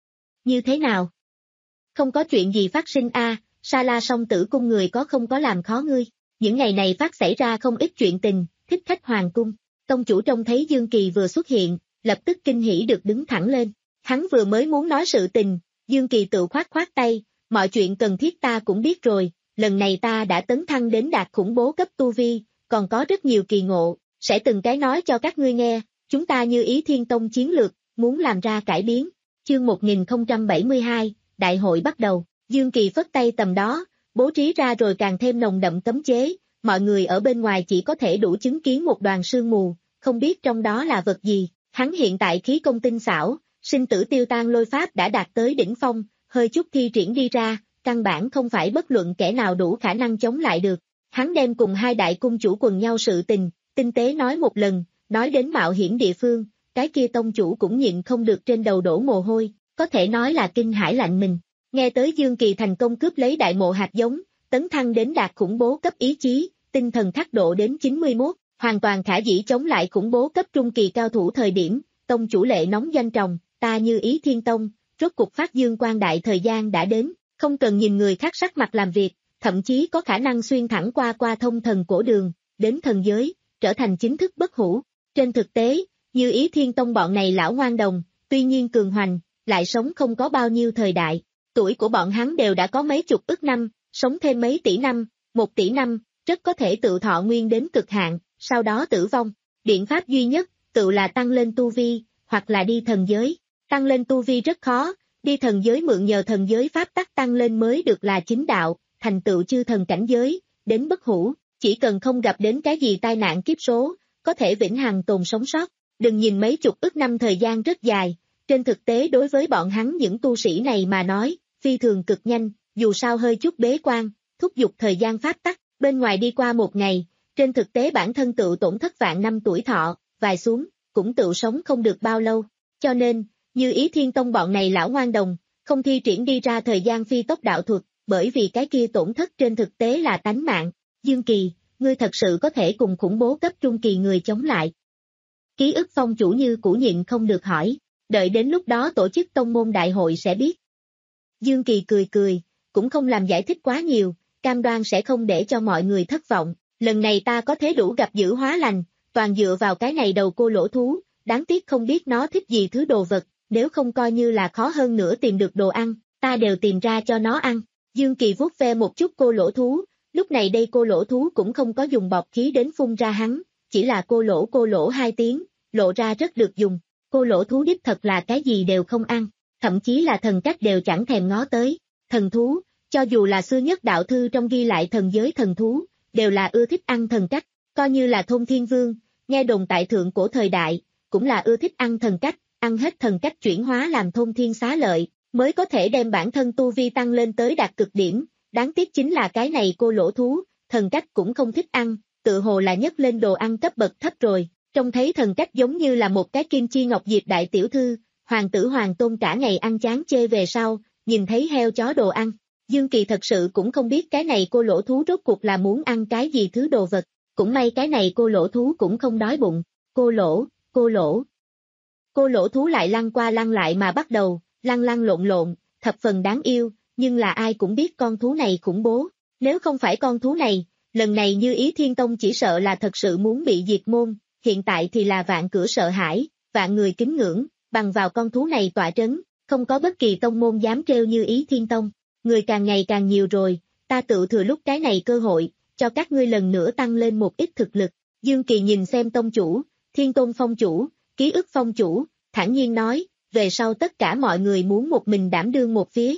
Như thế nào? Không có chuyện gì phát sinh a, à, Sa La song tử cung người có không có làm khó ngươi, những ngày này phát xảy ra không ít chuyện tình, thích khách hoàng cung, tông chủ trông thấy Dương Kỳ vừa xuất hiện, lập tức kinh hỉ được đứng thẳng lên, hắn vừa mới muốn nói sự tình, Dương Kỳ tự khoát khoát tay, mọi chuyện cần thiết ta cũng biết rồi, lần này ta đã tấn thăng đến đạt khủng bố cấp tu vi, còn có rất nhiều kỳ ngộ, sẽ từng cái nói cho các ngươi nghe, chúng ta như ý thiên tông chiến lược, muốn làm ra cải biến. Chương một nghìn không trăm bảy mươi hai, đại hội bắt đầu, Dương Kỳ phất tay tầm đó, bố trí ra rồi càng thêm nồng đậm cấm chế, mọi người ở bên ngoài chỉ có thể đủ chứng kiến một đoàn sương mù, không biết trong đó là vật gì. Hắn hiện tại khí công tinh xảo, sinh tử tiêu tan lôi pháp đã đạt tới đỉnh phong, hơi chút thi triển đi ra, căn bản không phải bất luận kẻ nào đủ khả năng chống lại được. Hắn đem cùng hai đại cung chủ quần nhau sự tình, tinh tế nói một lần, nói đến mạo hiểm địa phương, cái kia tông chủ cũng nhịn không được trên đầu đổ mồ hôi, có thể nói là kinh hãi lạnh mình. Nghe tới Dương Kỳ thành công cướp lấy đại mộ hạt giống, tấn thăng đến đạt khủng bố cấp ý chí, tinh thần thác độ đến chín mươi mốt, hoàn toàn khả dĩ chống lại khủng bố cấp trung kỳ cao thủ thời điểm, tông chủ lệ nóng doanh tròng, ta Như Ý Thiên Tông, rốt cục phát dương quang đại thời gian đã đến, không cần nhìn người khác sắc mặt làm việc, thậm chí có khả năng xuyên thẳng qua qua thông thần cổ đường, đến thần giới, trở thành chính thức bất hủ. Trên thực tế, Như Ý Thiên Tông bọn này lão ngoan đồng, tuy nhiên cường hoành, lại sống không có bao nhiêu thời đại, tuổi của bọn hắn đều đã có mấy chục ức năm, sống thêm mấy tỷ năm, một tỷ năm, rất có thể tự thọ nguyên đến cực hạn, sau đó tử vong. Biện pháp duy nhất, tự là tăng lên tu vi, hoặc là đi thần giới. Tăng lên tu vi rất khó, đi thần giới mượn nhờ thần giới pháp tắc tăng lên mới được là chính đạo, thành tựu chư thần cảnh giới, đến bất hủ, chỉ cần không gặp đến cái gì tai nạn kiếp số, có thể vĩnh hằng tồn sống sót. Đừng nhìn mấy chục ức năm thời gian rất dài, trên thực tế đối với bọn hắn những tu sĩ này mà nói, phi thường cực nhanh, dù sao hơi chút bế quan, thúc giục thời gian pháp tắc, bên ngoài đi qua một ngày, trên thực tế bản thân tự tổn thất vạn năm tuổi thọ, vài xuống, cũng tự sống không được bao lâu, cho nên, Như Ý Thiên Tông bọn này lão ngoan đồng, không thi triển đi ra thời gian phi tốc đạo thuật, bởi vì cái kia tổn thất trên thực tế là tánh mạng. Dương Kỳ, ngươi thật sự có thể cùng khủng bố cấp trung kỳ người chống lại. Ký ức phong chủ Như Cũ nhịn không được hỏi, đợi đến lúc đó tổ chức tông môn đại hội sẽ biết. Dương Kỳ cười cười, cũng không làm giải thích quá nhiều, cam đoan sẽ không để cho mọi người thất vọng, lần này ta có thế đủ gặp dữ hóa lành, toàn dựa vào cái này đầu cô lỗ thú, đáng tiếc không biết nó thích gì thứ đồ vật, nếu không coi như là khó hơn nữa tìm được đồ ăn, ta đều tìm ra cho nó ăn. Dương Kỳ vuốt ve một chút cô lỗ thú, lúc này đây cô lỗ thú cũng không có dùng bọt khí đến phun ra hắn, chỉ là cô lỗ cô lỗ hai tiếng, lộ ra rất được dùng. Cô lỗ thú đích thật là cái gì đều không ăn, thậm chí là thần cách đều chẳng thèm ngó tới. Thần thú, cho dù là xưa nhất đạo thư trong ghi lại thần giới thần thú, đều là ưa thích ăn thần cách, coi như là Thôn Thiên Vương, nghe đồn tại thượng cổ thời đại, cũng là ưa thích ăn thần cách, ăn hết thần cách chuyển hóa làm thôn thiên xá lợi, mới có thể đem bản thân tu vi tăng lên tới đạt cực điểm. Đáng tiếc chính là cái này cô lỗ thú, thần cách cũng không thích ăn, tự hồ là nhấc lên đồ ăn cấp bậc thấp rồi. Trông thấy thần cách giống như là một cái kim chi ngọc diệp đại tiểu thư, hoàng tử hoàng tôn cả ngày ăn chán chê về sau, nhìn thấy heo chó đồ ăn. Dương Kỳ thật sự cũng không biết cái này cô lỗ thú rốt cuộc là muốn ăn cái gì thứ đồ vật, cũng may cái này cô lỗ thú cũng không đói bụng. Cô lỗ, cô lỗ. Cô lỗ thú lại lăn qua lăn lại mà bắt đầu, lăn lăn lộn lộn, thập phần đáng yêu, nhưng là ai cũng biết con thú này khủng bố. Nếu không phải con thú này, lần này Như Ý Thiên Tông chỉ sợ là thật sự muốn bị diệt môn. Hiện tại thì là vạn cửa sợ hãi, vạn người kính ngưỡng, bằng vào con thú này tọa trấn, không có bất kỳ tông môn dám trêu Như Ý Thiên Tông. Người càng ngày càng nhiều rồi, ta tự thừa lúc cái này cơ hội, cho các ngươi lần nữa tăng lên một ít thực lực. Dương Kỳ nhìn xem tông chủ, Thiên Tôn phong chủ, Ký ức phong chủ, thản nhiên nói, về sau tất cả mọi người muốn một mình đảm đương một phía.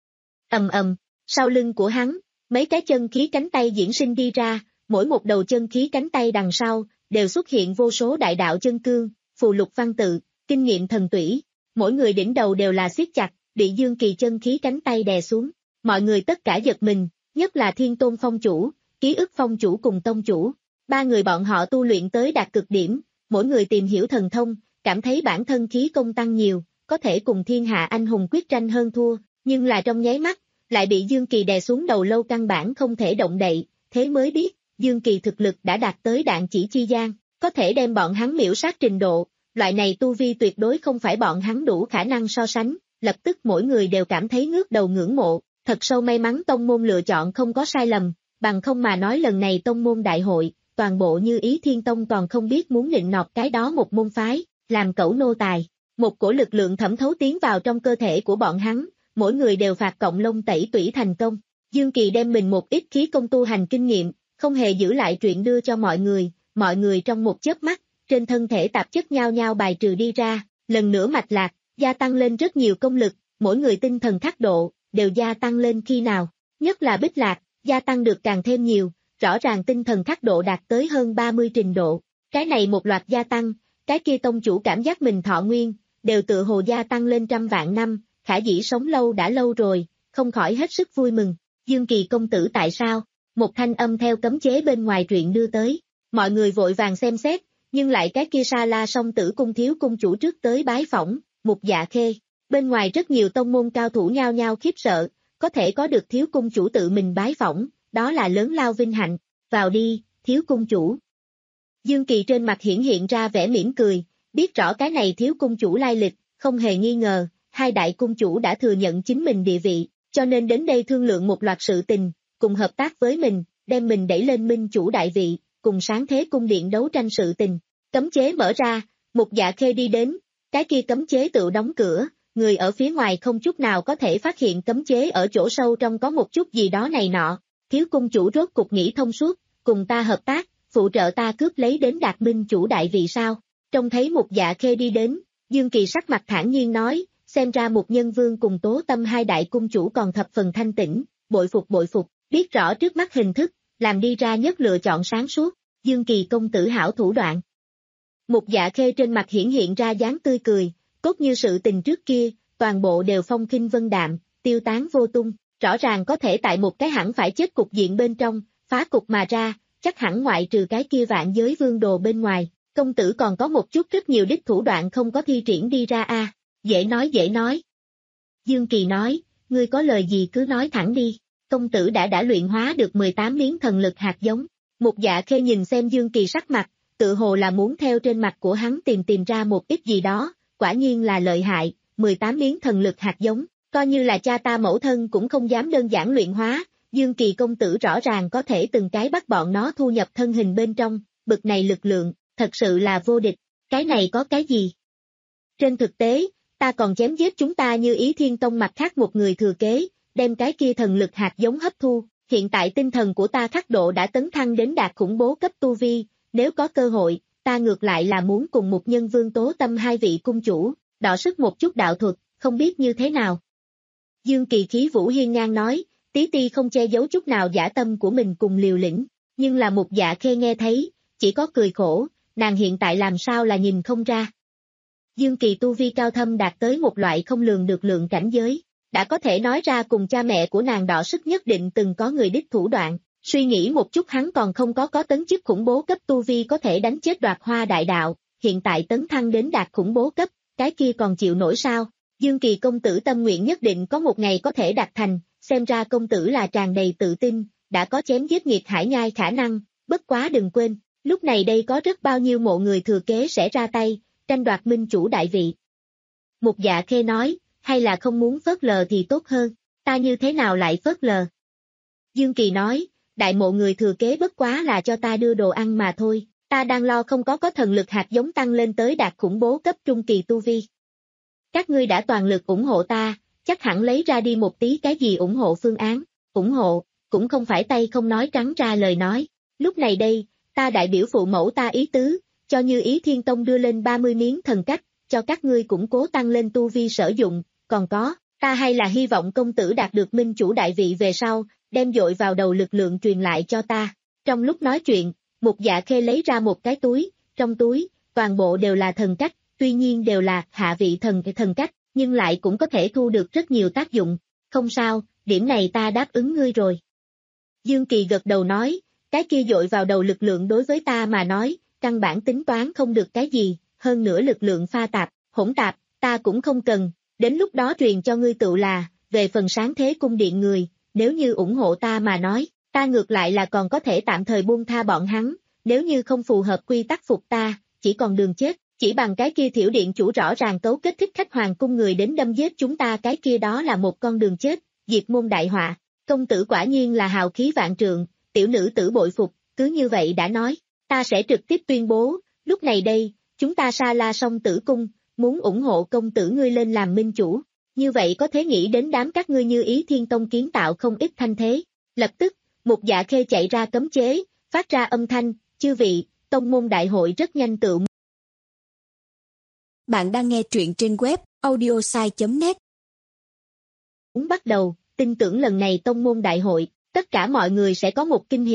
Ầm ầm, sau lưng của hắn, mấy cái chân khí cánh tay diễn sinh đi ra, mỗi một đầu chân khí cánh tay đằng sau, đều xuất hiện vô số đại đạo chân cương, phù lục văn tự, kinh nghiệm thần tủy, mỗi người đỉnh đầu đều là siết chặt, bị Dương Kỳ chân khí cánh tay đè xuống, mọi người tất cả giật mình, nhất là Thiên Tôn phong chủ, Ký ức phong chủ cùng tông chủ, ba người bọn họ tu luyện tới đạt cực điểm, mỗi người tìm hiểu thần thông, cảm thấy bản thân khí công tăng nhiều, có thể cùng thiên hạ anh hùng quyết tranh hơn thua, nhưng là trong nháy mắt, lại bị Dương Kỳ đè xuống đầu lâu căn bản không thể động đậy, thế mới biết, Dương Kỳ thực lực đã đạt tới đạn chỉ chi gian, có thể đem bọn hắn miễu sát trình độ, loại này tu vi tuyệt đối không phải bọn hắn đủ khả năng so sánh, lập tức mỗi người đều cảm thấy ngước đầu ngưỡng mộ, thật sâu may mắn tông môn lựa chọn không có sai lầm, bằng không mà nói lần này tông môn đại hội, toàn bộ Như Ý Thiên Tông còn không biết muốn nịnh nọt cái đó một môn phái, làm cẩu nô tài. Một cổ lực lượng thẩm thấu tiến vào trong cơ thể của bọn hắn, mỗi người đều phạt cộng lông tẩy tủy thành công. Dương Kỳ đem mình một ít khí công tu hành kinh nghiệm, không hề giữ lại chuyện đưa cho mọi người, mọi người trong một chớp mắt, trên thân thể tạp chất nhao nhao bài trừ đi ra, lần nữa mạch lạc, gia tăng lên rất nhiều công lực, mỗi người tinh thần thác độ, đều gia tăng lên khi nào, nhất là Bích Lạc, gia tăng được càng thêm nhiều, rõ ràng tinh thần khắc độ đạt tới hơn ba mươi trình độ. Cái này một loạt gia tăng, cái kia tông chủ cảm giác mình thọ nguyên, đều tự hồ gia tăng lên trăm vạn năm, khả dĩ sống lâu đã lâu rồi, không khỏi hết sức vui mừng. Dương Kỳ công tử tại sao? Một thanh âm theo cấm chế bên ngoài truyện đưa tới. Mọi người vội vàng xem xét, nhưng lại cái kia Sa La Song Tử cung thiếu cung chủ trước tới bái phỏng, Mục Dạ Khê. Bên ngoài rất nhiều tông môn cao thủ nhao nhao khiếp sợ, có thể có được thiếu cung chủ tự mình bái phỏng, đó là lớn lao vinh hạnh. Vào đi, thiếu cung chủ. Dương Kỳ trên mặt hiển hiện ra vẻ mỉm cười, biết rõ cái này thiếu cung chủ lai lịch, không hề nghi ngờ, hai đại cung chủ đã thừa nhận chính mình địa vị, cho nên đến đây thương lượng một loạt sự tình, cùng hợp tác với mình, đem mình đẩy lên minh chủ đại vị, cùng sáng thế cung điện đấu tranh sự tình. Cấm chế mở ra, Mục Dạ Khê đi đến, cái kia cấm chế tự đóng cửa, người ở phía ngoài không chút nào có thể phát hiện cấm chế ở chỗ sâu trong có một chút gì đó này nọ. Thiếu cung chủ rốt cục nghĩ thông suốt, cùng ta hợp tác, phụ trợ ta cướp lấy đến đạt minh chủ đại vị sao. Trông thấy Mục Dạ Khê đi đến, Dương Kỳ sắc mặt thản nhiên nói, xem ra Mục Nhân Vương cùng Tố Tâm hai đại cung chủ còn thập phần thanh tĩnh, bội phục bội phục, biết rõ trước mắt hình thức, làm đi ra nhất lựa chọn sáng suốt, Dương Kỳ công tử hảo thủ đoạn. Mục Dạ Khê trên mặt hiển hiện ra dáng tươi cười, cốt như sự tình trước kia, toàn bộ đều phong khinh vân đạm, tiêu tán vô tung, rõ ràng có thể tại một cái hẳn phải chết cục diện bên trong, phá cục mà ra, chắc hẳn ngoại trừ cái kia vạn giới vương đồ bên ngoài, công tử còn có một chút rất nhiều đích thủ đoạn không có thi triển đi ra a. À. Dễ nói dễ nói. Dương Kỳ nói, ngươi có lời gì cứ nói thẳng đi, công tử đã đã luyện hóa được mười tám miếng thần lực hạt giống. Mục Dạ Khê nhìn xem Dương Kỳ sắc mặt, tự hồ là muốn theo trên mặt của hắn tìm tìm ra một ít gì đó, quả nhiên là lợi hại, mười tám miếng thần lực hạt giống, coi như là cha ta mẫu thân cũng không dám đơn giản luyện hóa, Dương Kỳ công tử rõ ràng có thể từng cái bắt bọn nó thu nhập thân hình bên trong, bực này lực lượng, thật sự là vô địch, cái này có cái gì? Trên thực tế, ta còn chém giết chúng ta Như Ý Thiên Tông mặt khác một người thừa kế, đem cái kia thần lực hạt giống hấp thu, hiện tại tinh thần của ta khắc độ đã tấn thăng đến đạt khủng bố cấp tu vi, nếu có cơ hội, ta ngược lại là muốn cùng Mục Nhân Vương Tố Tâm hai vị cung chủ, đọ sức một chút đạo thuật, không biết như thế nào. Dương Kỳ khí vũ hiên ngang nói, tí ti không che giấu chút nào dã tâm của mình cùng liều lĩnh, nhưng là Mục Dạ Khê nghe thấy, chỉ có cười khổ, nàng hiện tại làm sao là nhìn không ra. Dương Kỳ tu vi cao thâm đạt tới một loại không lường được lượng cảnh giới, đã có thể nói ra cùng cha mẹ của nàng đọ sức nhất định từng có người đích thủ đoạn, suy nghĩ một chút hắn còn không có có tấn chức khủng bố cấp tu vi có thể đánh chết Đoạt Hoa đại đạo, hiện tại tấn thăng đến đạt khủng bố cấp, cái kia còn chịu nổi sao? Dương Kỳ công tử tâm nguyện nhất định có một ngày có thể đạt thành, xem ra công tử là tràn đầy tự tin, đã có chém giết nghiệt hải nhai khả năng, bất quá đừng quên, lúc này đây có rất bao nhiêu mộ người thừa kế sẽ ra tay, tranh đoạt minh chủ đại vị. Mục Dạ Khê nói, hay là không muốn phớt lờ thì tốt hơn, ta như thế nào lại phớt lờ? Dương Kỳ nói, đại mộ người thừa kế bất quá là cho ta đưa đồ ăn mà thôi, ta đang lo không có có thần lực hạt giống tăng lên tới đạt khủng bố cấp trung kỳ tu vi. Các ngươi đã toàn lực ủng hộ ta, chắc hẳn lấy ra đi một tí cái gì ủng hộ phương án, ủng hộ, cũng không phải tay không nói trắng ra lời nói, lúc này đây, ta đại biểu phụ mẫu ta ý tứ, cho Như Ý Thiên Tông đưa lên ba mươi miếng thần cách, cho các ngươi củng cố tăng lên tu vi sử dụng, còn có, ta hay là hy vọng công tử đạt được minh chủ đại vị về sau, đem dội vào đầu lực lượng truyền lại cho ta. Trong lúc nói chuyện, Mục Dạ Khê lấy ra một cái túi, trong túi, toàn bộ đều là thần cách, tuy nhiên đều là hạ vị thần thần cách, nhưng lại cũng có thể thu được rất nhiều tác dụng. Không sao, điểm này ta đáp ứng ngươi rồi. Dương Kỳ gật đầu nói, cái kia dội vào đầu lực lượng đối với ta mà nói, căn bản tính toán không được cái gì, hơn nữa lực lượng pha tạp, hỗn tạp, ta cũng không cần, đến lúc đó truyền cho ngươi tự là, về phần sáng thế cung điện người, nếu như ủng hộ ta mà nói, ta ngược lại là còn có thể tạm thời buông tha bọn hắn, nếu như không phù hợp quy tắc phục ta, chỉ còn đường chết, chỉ bằng cái kia thiểu điện chủ rõ ràng cấu kết thích khách hoàng cung người đến đâm giết chúng ta cái kia đó là một con đường chết, diệt môn đại họa, công tử quả nhiên là hào khí vạn trượng, tiểu nữ tử bội phục, cứ như vậy đã nói, ta sẽ trực tiếp tuyên bố, lúc này đây, chúng ta Sa La Song Tử cung, muốn ủng hộ công tử ngươi lên làm minh chủ, như vậy có thể nghĩ đến đám các ngươi Như Ý Thiên Tông kiến tạo không ít thanh thế, lập tức, Mục Dạ Khê chạy ra cấm chế, phát ra âm thanh, chư vị, tông môn đại hội rất nhanh tự. Bạn đang nghe truyện trên web audiosai chấm net. Bắt đầu, tin tưởng lần này tông môn đại hội, tất cả mọi người sẽ có một kinh hỉ,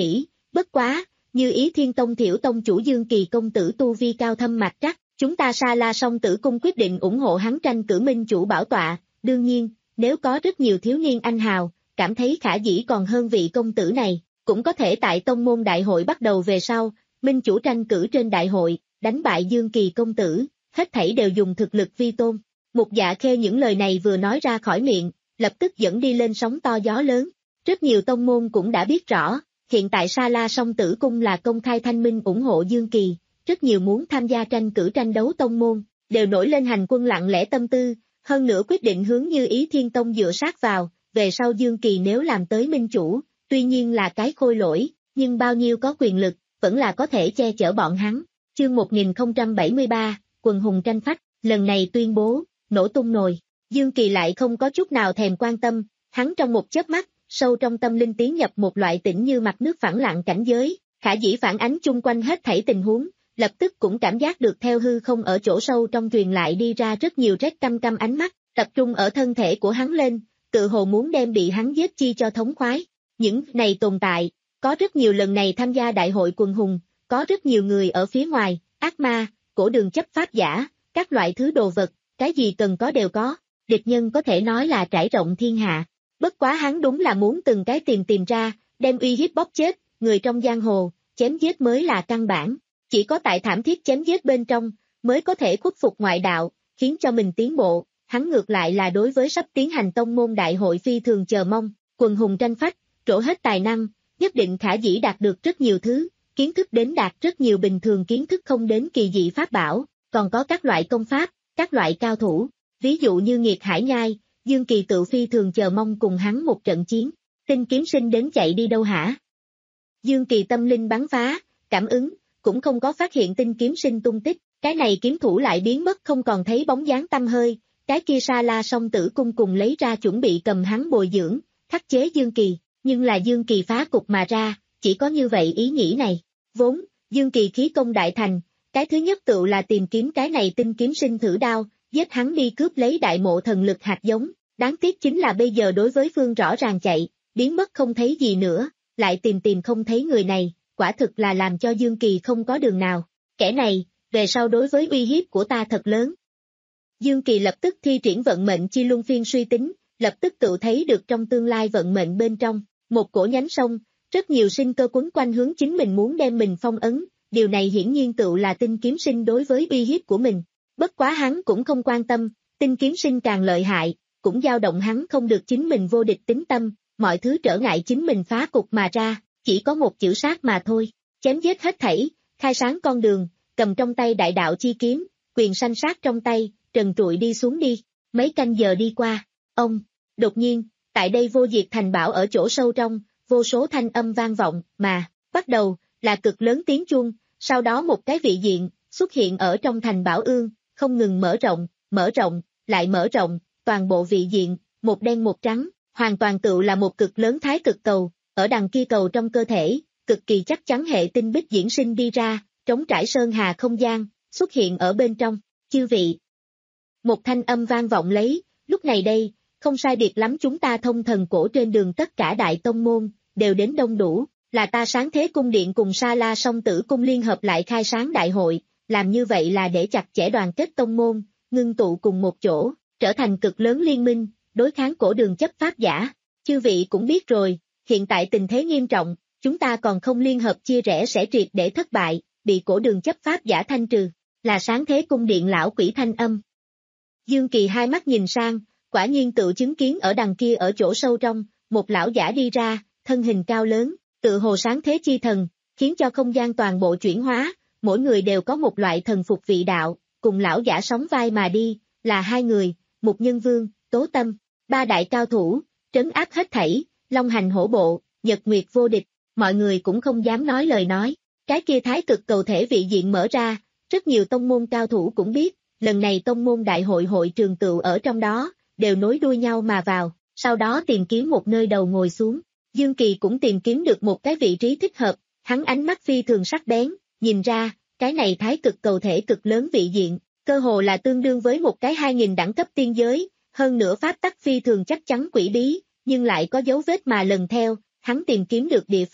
Bất quá, như ý Thiên Tông Thiểu Tông chủ Dương Kỳ công tử tu vi cao thâm mạch chắc, chúng ta Sa La Song Tử Cung quyết định ủng hộ hắn tranh cử minh chủ bảo tọa, đương nhiên, nếu có rất nhiều thiếu niên anh hào, cảm thấy khả dĩ còn hơn vị công tử này, cũng có thể tại tông môn đại hội bắt đầu về sau, minh chủ tranh cử trên đại hội, đánh bại Dương Kỳ công tử, hết thảy đều dùng thực lực vi tôn. Mục Dạ Khê những lời này vừa nói ra khỏi miệng, lập tức dẫn đi lên sóng to gió lớn. Rất nhiều tông môn cũng đã biết rõ, hiện tại Sa La Song Tử Cung là công khai thanh minh ủng hộ Dương Kỳ, rất nhiều muốn tham gia tranh cử tranh đấu tông môn, đều nổi lên hành quân lặng lẽ tâm tư, hơn nữa quyết định hướng Như Ý Thiên Tông dựa sát vào, về sau Dương Kỳ nếu làm tới minh chủ, tuy nhiên là cái khôi lỗi, nhưng bao nhiêu có quyền lực, vẫn là có thể che chở bọn hắn. Chương một nghìn không trăm bảy mươi ba, quần hùng tranh phách, lần này tuyên bố, nổ tung nồi, Dương Kỳ lại không có chút nào thèm quan tâm, hắn trong một chớp mắt, sâu trong tâm linh tiến nhập một loại tĩnh như mặt nước phẳng lặng cảnh giới, khả dĩ phản ánh chung quanh hết thảy tình huống, lập tức cũng cảm giác được theo hư không ở chỗ sâu trong truyền lại đi ra rất nhiều rét căm căm ánh mắt, tập trung ở thân thể của hắn lên, tự hồ muốn đem bị hắn giết chi cho thống khoái. Những này tồn tại, có rất nhiều lần này tham gia đại hội quần hùng, có rất nhiều người ở phía ngoài, ác ma, cổ đường chấp pháp giả, các loại thứ đồ vật, cái gì cần có đều có, địch nhân có thể nói là trải rộng thiên hạ. Bất quá hắn đúng là muốn từng cái tìm tìm ra, đem uy hiếp bóp chết, người trong giang hồ, chém giết mới là căn bản, chỉ có tại thảm thiết chém giết bên trong, mới có thể khuất phục ngoại đạo, khiến cho mình tiến bộ, hắn ngược lại là đối với sắp tiến hành tông môn đại hội phi thường chờ mong, quần hùng tranh phách, trổ hết tài năng, nhất định khả dĩ đạt được rất nhiều thứ, kiến thức đến đạt rất nhiều bình thường kiến thức không đến kỳ dị pháp bảo, còn có các loại công pháp, các loại cao thủ, ví dụ như Nghiệt Hải Nhai, Dương Kỳ tự phi thường chờ mong cùng hắn một trận chiến, Tinh Kiếm Sinh đến chạy đi đâu hả? Dương Kỳ tâm linh bắn phá, cảm ứng, cũng không có phát hiện Tinh Kiếm Sinh tung tích, cái này kiếm thủ lại biến mất không còn thấy bóng dáng tăm hơi, cái kia Sa La Song Tử Cung cùng lấy ra chuẩn bị cầm hắn bồi dưỡng, khắc chế Dương Kỳ, nhưng là Dương Kỳ phá cục mà ra, chỉ có như vậy ý nghĩ này, vốn, Dương Kỳ khí công đại thành, cái thứ nhất tự là tìm kiếm cái này Tinh Kiếm Sinh thử đao, giết hắn đi cướp lấy đại mộ thần lực hạt giống, đáng tiếc chính là bây giờ đối với phương rõ ràng chạy, biến mất không thấy gì nữa, lại tìm tìm không thấy người này, quả thực là làm cho Dương Kỳ không có đường nào, kẻ này, về sau đối với uy hiếp của ta thật lớn. Dương Kỳ lập tức thi triển vận mệnh chi luân phiên suy tính, lập tức tự thấy được trong tương lai vận mệnh bên trong, một cổ nhánh sông, rất nhiều sinh cơ quấn quanh hướng chính mình muốn đem mình phong ấn, điều này hiển nhiên tự là Tinh Kiếm Sinh đối với uy hiếp của mình. Bất quá hắn cũng không quan tâm, Tinh Kiếm Sinh càng lợi hại, cũng dao động hắn không được chính mình vô địch tính tâm, mọi thứ trở ngại chính mình phá cục mà ra, chỉ có một chữ sát mà thôi, chém giết hết thảy, khai sáng con đường, cầm trong tay đại đạo chi kiếm, quyền sanh sát trong tay, trần trụi đi xuống đi, mấy canh giờ đi qua, ông, đột nhiên, tại đây vô diệt thành bảo ở chỗ sâu trong, vô số thanh âm vang vọng, mà, bắt đầu, là cực lớn tiếng chuông, sau đó một cái vị diện, xuất hiện ở trong thành bảo ương, không ngừng mở rộng, mở rộng, lại mở rộng, toàn bộ vị diện, một đen một trắng, hoàn toàn tự là một cực lớn thái cực cầu, ở đằng kia cầu trong cơ thể, cực kỳ chắc chắn hệ tinh bích diễn sinh đi ra, trống trải sơn hà không gian, xuất hiện ở bên trong, chư vị. Một thanh âm vang vọng lấy, lúc này đây, không sai biệt lắm chúng ta thông thần cổ trên đường tất cả đại tông môn, đều đến đông đủ, là ta Sáng Thế Cung Điện cùng Sa La Song Tử Cung liên hợp lại khai sáng đại hội, làm như vậy là để chặt chẽ đoàn kết tông môn, ngưng tụ cùng một chỗ, trở thành cực lớn liên minh, đối kháng cổ đường chấp pháp giả. Chư vị cũng biết rồi, hiện tại tình thế nghiêm trọng, chúng ta còn không liên hợp chia rẽ sẽ triệt để thất bại, bị cổ đường chấp pháp giả thanh trừ, là Sáng Thế Cung Điện lão quỷ thanh âm. Dương Kỳ hai mắt nhìn sang, quả nhiên tự chứng kiến ở đằng kia ở chỗ sâu trong, một lão giả đi ra, thân hình cao lớn, tự hồ sáng thế chi thần, khiến cho không gian toàn bộ chuyển hóa, mỗi người đều có một loại thần phục vị đạo, cùng lão giả sóng vai mà đi, là hai người, Mục Nhân Vương, Tố Tâm, ba đại cao thủ, trấn áp hết thảy, long hành hổ bộ, nhật nguyệt vô địch, mọi người cũng không dám nói lời nói, cái kia thái cực cầu thể vị diện mở ra, rất nhiều tông môn cao thủ cũng biết, lần này tông môn đại hội hội trường tựu ở trong đó, đều nối đuôi nhau mà vào, sau đó tìm kiếm một nơi đầu ngồi xuống. Dương Kỳ cũng tìm kiếm được một cái vị trí thích hợp, hắn ánh mắt phi thường sắc bén, nhìn ra, cái này thái cực cầu thể cực lớn vị diện, cơ hồ là tương đương với một cái hai nghìn đẳng cấp tiên giới, hơn nữa pháp tắc phi thường chắc chắn quỷ bí, nhưng lại có dấu vết mà lần theo, hắn tìm kiếm được địa phương,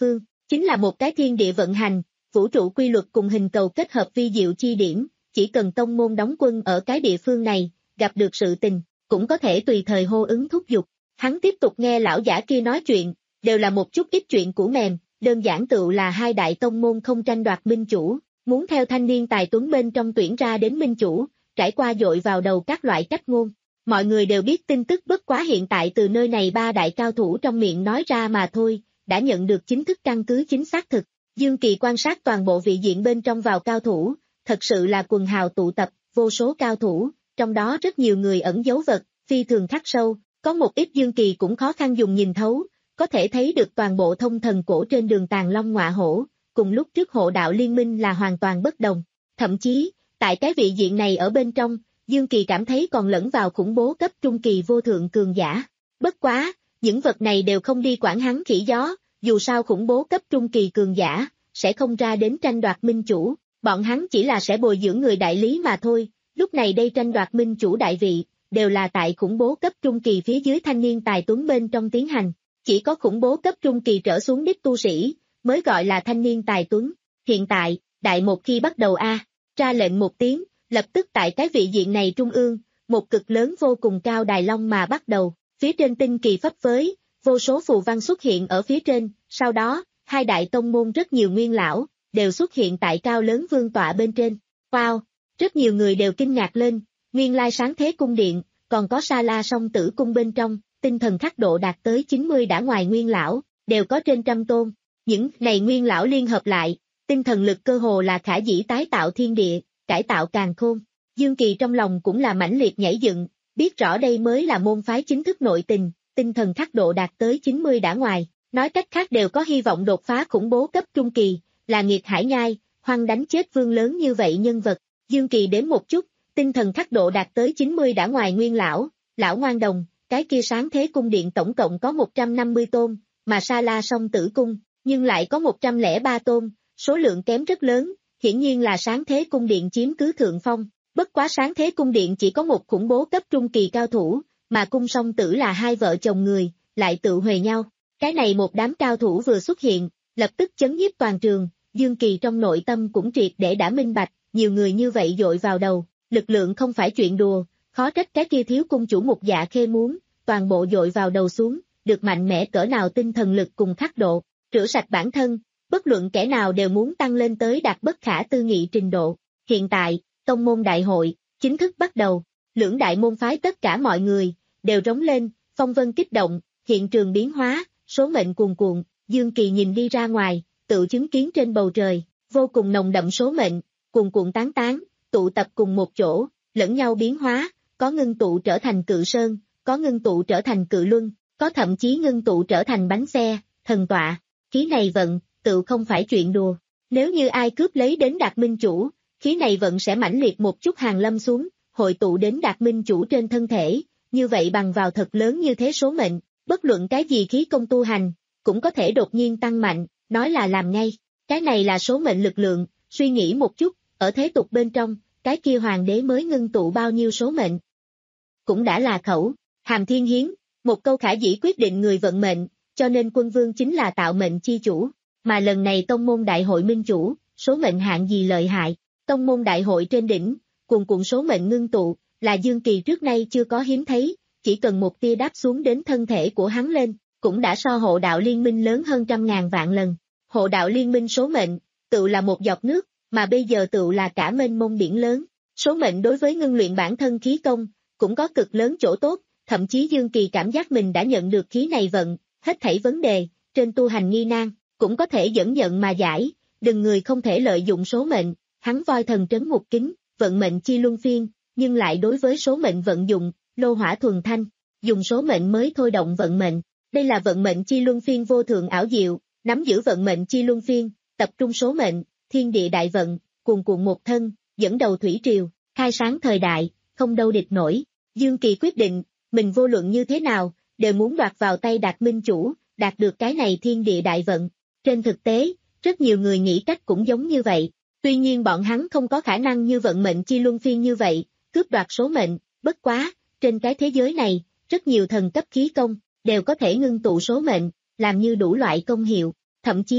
chính là một cái thiên địa vận hành, vũ trụ quy luật cùng hình cầu kết hợp vi diệu chi điểm, chỉ cần tông môn đóng quân ở cái địa phương này, gặp được sự tình, cũng có thể tùy thời hô ứng thúc giục. Hắn tiếp tục nghe lão giả kia nói chuyện, đều là một chút ít chuyện cũ mềm, đơn giản tựu là hai đại tông môn không tranh đoạt minh chủ, muốn theo thanh niên tài tuấn bên trong tuyển ra đến minh chủ, trải qua dội vào đầu các loại cách ngôn. Mọi người đều biết tin tức bất quá hiện tại từ nơi này ba đại cao thủ trong miệng nói ra mà thôi, đã nhận được chính thức căn cứ chính xác thực. Dương Kỳ quan sát toàn bộ vị diện bên trong vào cao thủ, thật sự là quần hào tụ tập, vô số cao thủ, trong đó rất nhiều người ẩn giấu vật, phi thường khắc sâu, có một ít Dương Kỳ cũng khó khăn dùng nhìn thấu, có thể thấy được toàn bộ thông thần cổ trên đường Tàng Long Ngọa Hổ, cùng lúc trước hộ đạo liên minh là hoàn toàn bất đồng. Thậm chí, tại cái vị diện này ở bên trong, Dương Kỳ cảm thấy còn lẫn vào khủng bố cấp trung kỳ vô thượng cường giả. Bất quá, những vật này đều không đi quản hắn khỉ gió, dù sao khủng bố cấp trung kỳ cường giả, sẽ không ra đến tranh đoạt minh chủ, bọn hắn chỉ là sẽ bồi dưỡng người đại lý mà thôi, lúc này đây tranh đoạt minh chủ đại vị, đều là tại khủng bố cấp trung kỳ phía dưới thanh niên tài tuấn bên trong tiến hành, chỉ có khủng bố cấp trung kỳ trở xuống đích tu sĩ, mới gọi là thanh niên tài tuấn. Hiện tại, đại một khi bắt đầu a, ra lệnh một tiếng, lập tức tại cái vị diện này trung ương, một cực lớn vô cùng cao đài long mà bắt đầu, phía trên tinh kỳ phấp phới, vô số phù văn xuất hiện ở phía trên, sau đó, hai đại tông môn rất nhiều nguyên lão, đều xuất hiện tại cao lớn vương tọa bên trên. Wow! Rất nhiều người đều kinh ngạc lên, nguyên lai sáng thế cung điện, còn có sa la song tử cung bên trong, tinh thần khắc độ đạt tới chín mươi đã ngoài nguyên lão, đều có trên trăm tôn. Những này nguyên lão liên hợp lại, tinh thần lực cơ hồ là khả dĩ tái tạo thiên địa, cải tạo càn khôn. Dương Kỳ trong lòng cũng là mãnh liệt nhảy dựng, biết rõ đây mới là môn phái chính thức nội tình, tinh thần khắc độ đạt tới chín mươi đã ngoài, nói cách khác đều có hy vọng đột phá khủng bố cấp trung kỳ, là nghiệt hải nhai, hoang đánh chết vương lớn như vậy nhân vật. Dương Kỳ đến một chút, tinh thần khắc độ đạt tới chín mươi đã ngoài nguyên lão, lão ngoan đồng, cái kia sáng thế cung điện tổng cộng có một trăm năm mươi tôn, mà sa la song tử cung, nhưng lại có một trăm lẻ ba tôn, số lượng kém rất lớn, hiển nhiên là sáng thế cung điện chiếm cứ thượng phong, bất quá sáng thế cung điện chỉ có một khủng bố cấp trung kỳ cao thủ, mà cung song tử là hai vợ chồng người, lại tự huề nhau. Cái này một đám cao thủ vừa xuất hiện, lập tức chấn nhiếp toàn trường, Dương Kỳ trong nội tâm cũng triệt để đã minh bạch, nhiều người như vậy dội vào đầu, lực lượng không phải chuyện đùa, khó trách cái kia thiếu cung chủ Mục Dạ Khê muốn, toàn bộ dội vào đầu xuống, được mạnh mẽ cỡ nào tinh thần lực cùng khắc độ, rửa sạch bản thân, bất luận kẻ nào đều muốn tăng lên tới đạt bất khả tư nghị trình độ. Hiện tại, tông môn đại hội, chính thức bắt đầu, lưỡng đại môn phái tất cả mọi người, đều rống lên, phong vân kích động, hiện trường biến hóa, số mệnh cuồn cuộn, Dương Kỳ nhìn đi ra ngoài, tự chứng kiến trên bầu trời, vô cùng nồng đậm số mệnh, cuồn cuộn tán tán, tụ tập cùng một chỗ, lẫn nhau biến hóa, có ngưng tụ trở thành cự sơn, có ngưng tụ trở thành cự luân, có thậm chí ngưng tụ trở thành bánh xe, thần tọa, khí này vận, tự không phải chuyện đùa. Nếu như ai cướp lấy đến Đạt Minh Chủ, khí này vận sẽ mãnh liệt một chút hàng lâm xuống, hội tụ đến Đạt Minh Chủ trên thân thể, như vậy bằng vào thật lớn như thế số mệnh, bất luận cái gì khí công tu hành, cũng có thể đột nhiên tăng mạnh, nói là làm ngay. Cái này là số mệnh lực lượng, suy nghĩ một chút, ở thế tục bên trong, cái kia hoàng đế mới ngưng tụ bao nhiêu số mệnh. Cũng đã là khẩu, hàm thiên hiến, một câu khả dĩ quyết định người vận mệnh, cho nên quân vương chính là tạo mệnh chi chủ, mà lần này tông môn đại hội minh chủ, số mệnh hạng gì lợi hại, tông môn đại hội trên đỉnh, cuồn cuộn số mệnh ngưng tụ, là Dương Kỳ trước nay chưa có hiếm thấy, chỉ cần một tia đáp xuống đến thân thể của hắn lên, cũng đã so hộ đạo liên minh lớn hơn trăm ngàn vạn lần. Hộ đạo liên minh số mệnh, tự là một giọt nước, mà bây giờ tự là cả mênh mông biển lớn. Số mệnh đối với ngưng luyện bản thân khí công, cũng có cực lớn chỗ tốt, thậm chí Dương Kỳ cảm giác mình đã nhận được khí này vận, hết thảy vấn đề, trên tu hành nghi nan, cũng có thể dẫn nhận mà giải, đừng người không thể lợi dụng số mệnh, hắn voi thần trấn ngục kính, vận mệnh chi luân phiên, nhưng lại đối với số mệnh vận dụng, lô hỏa thuần thanh, dùng số mệnh mới thôi động vận mệnh. Đây là vận mệnh chi luân phiên vô thượng ảo diệu, nắm giữ vận mệnh chi luân phiên, tập trung số mệnh, thiên địa đại vận, cuồn cuộn một thân, dẫn đầu thủy triều, khai sáng thời đại, không đâu địch nổi. Dương Kỳ quyết định, mình vô luận như thế nào, đều muốn đoạt vào tay Đạt Minh Chủ, đạt được cái này thiên địa đại vận. Trên thực tế, rất nhiều người nghĩ cách cũng giống như vậy, tuy nhiên bọn hắn không có khả năng như vận mệnh chi luân phiên như vậy, cướp đoạt số mệnh, bất quá, trên cái thế giới này, rất nhiều thần cấp khí công, đều có thể ngưng tụ số mệnh, làm như đủ loại công hiệu, thậm chí,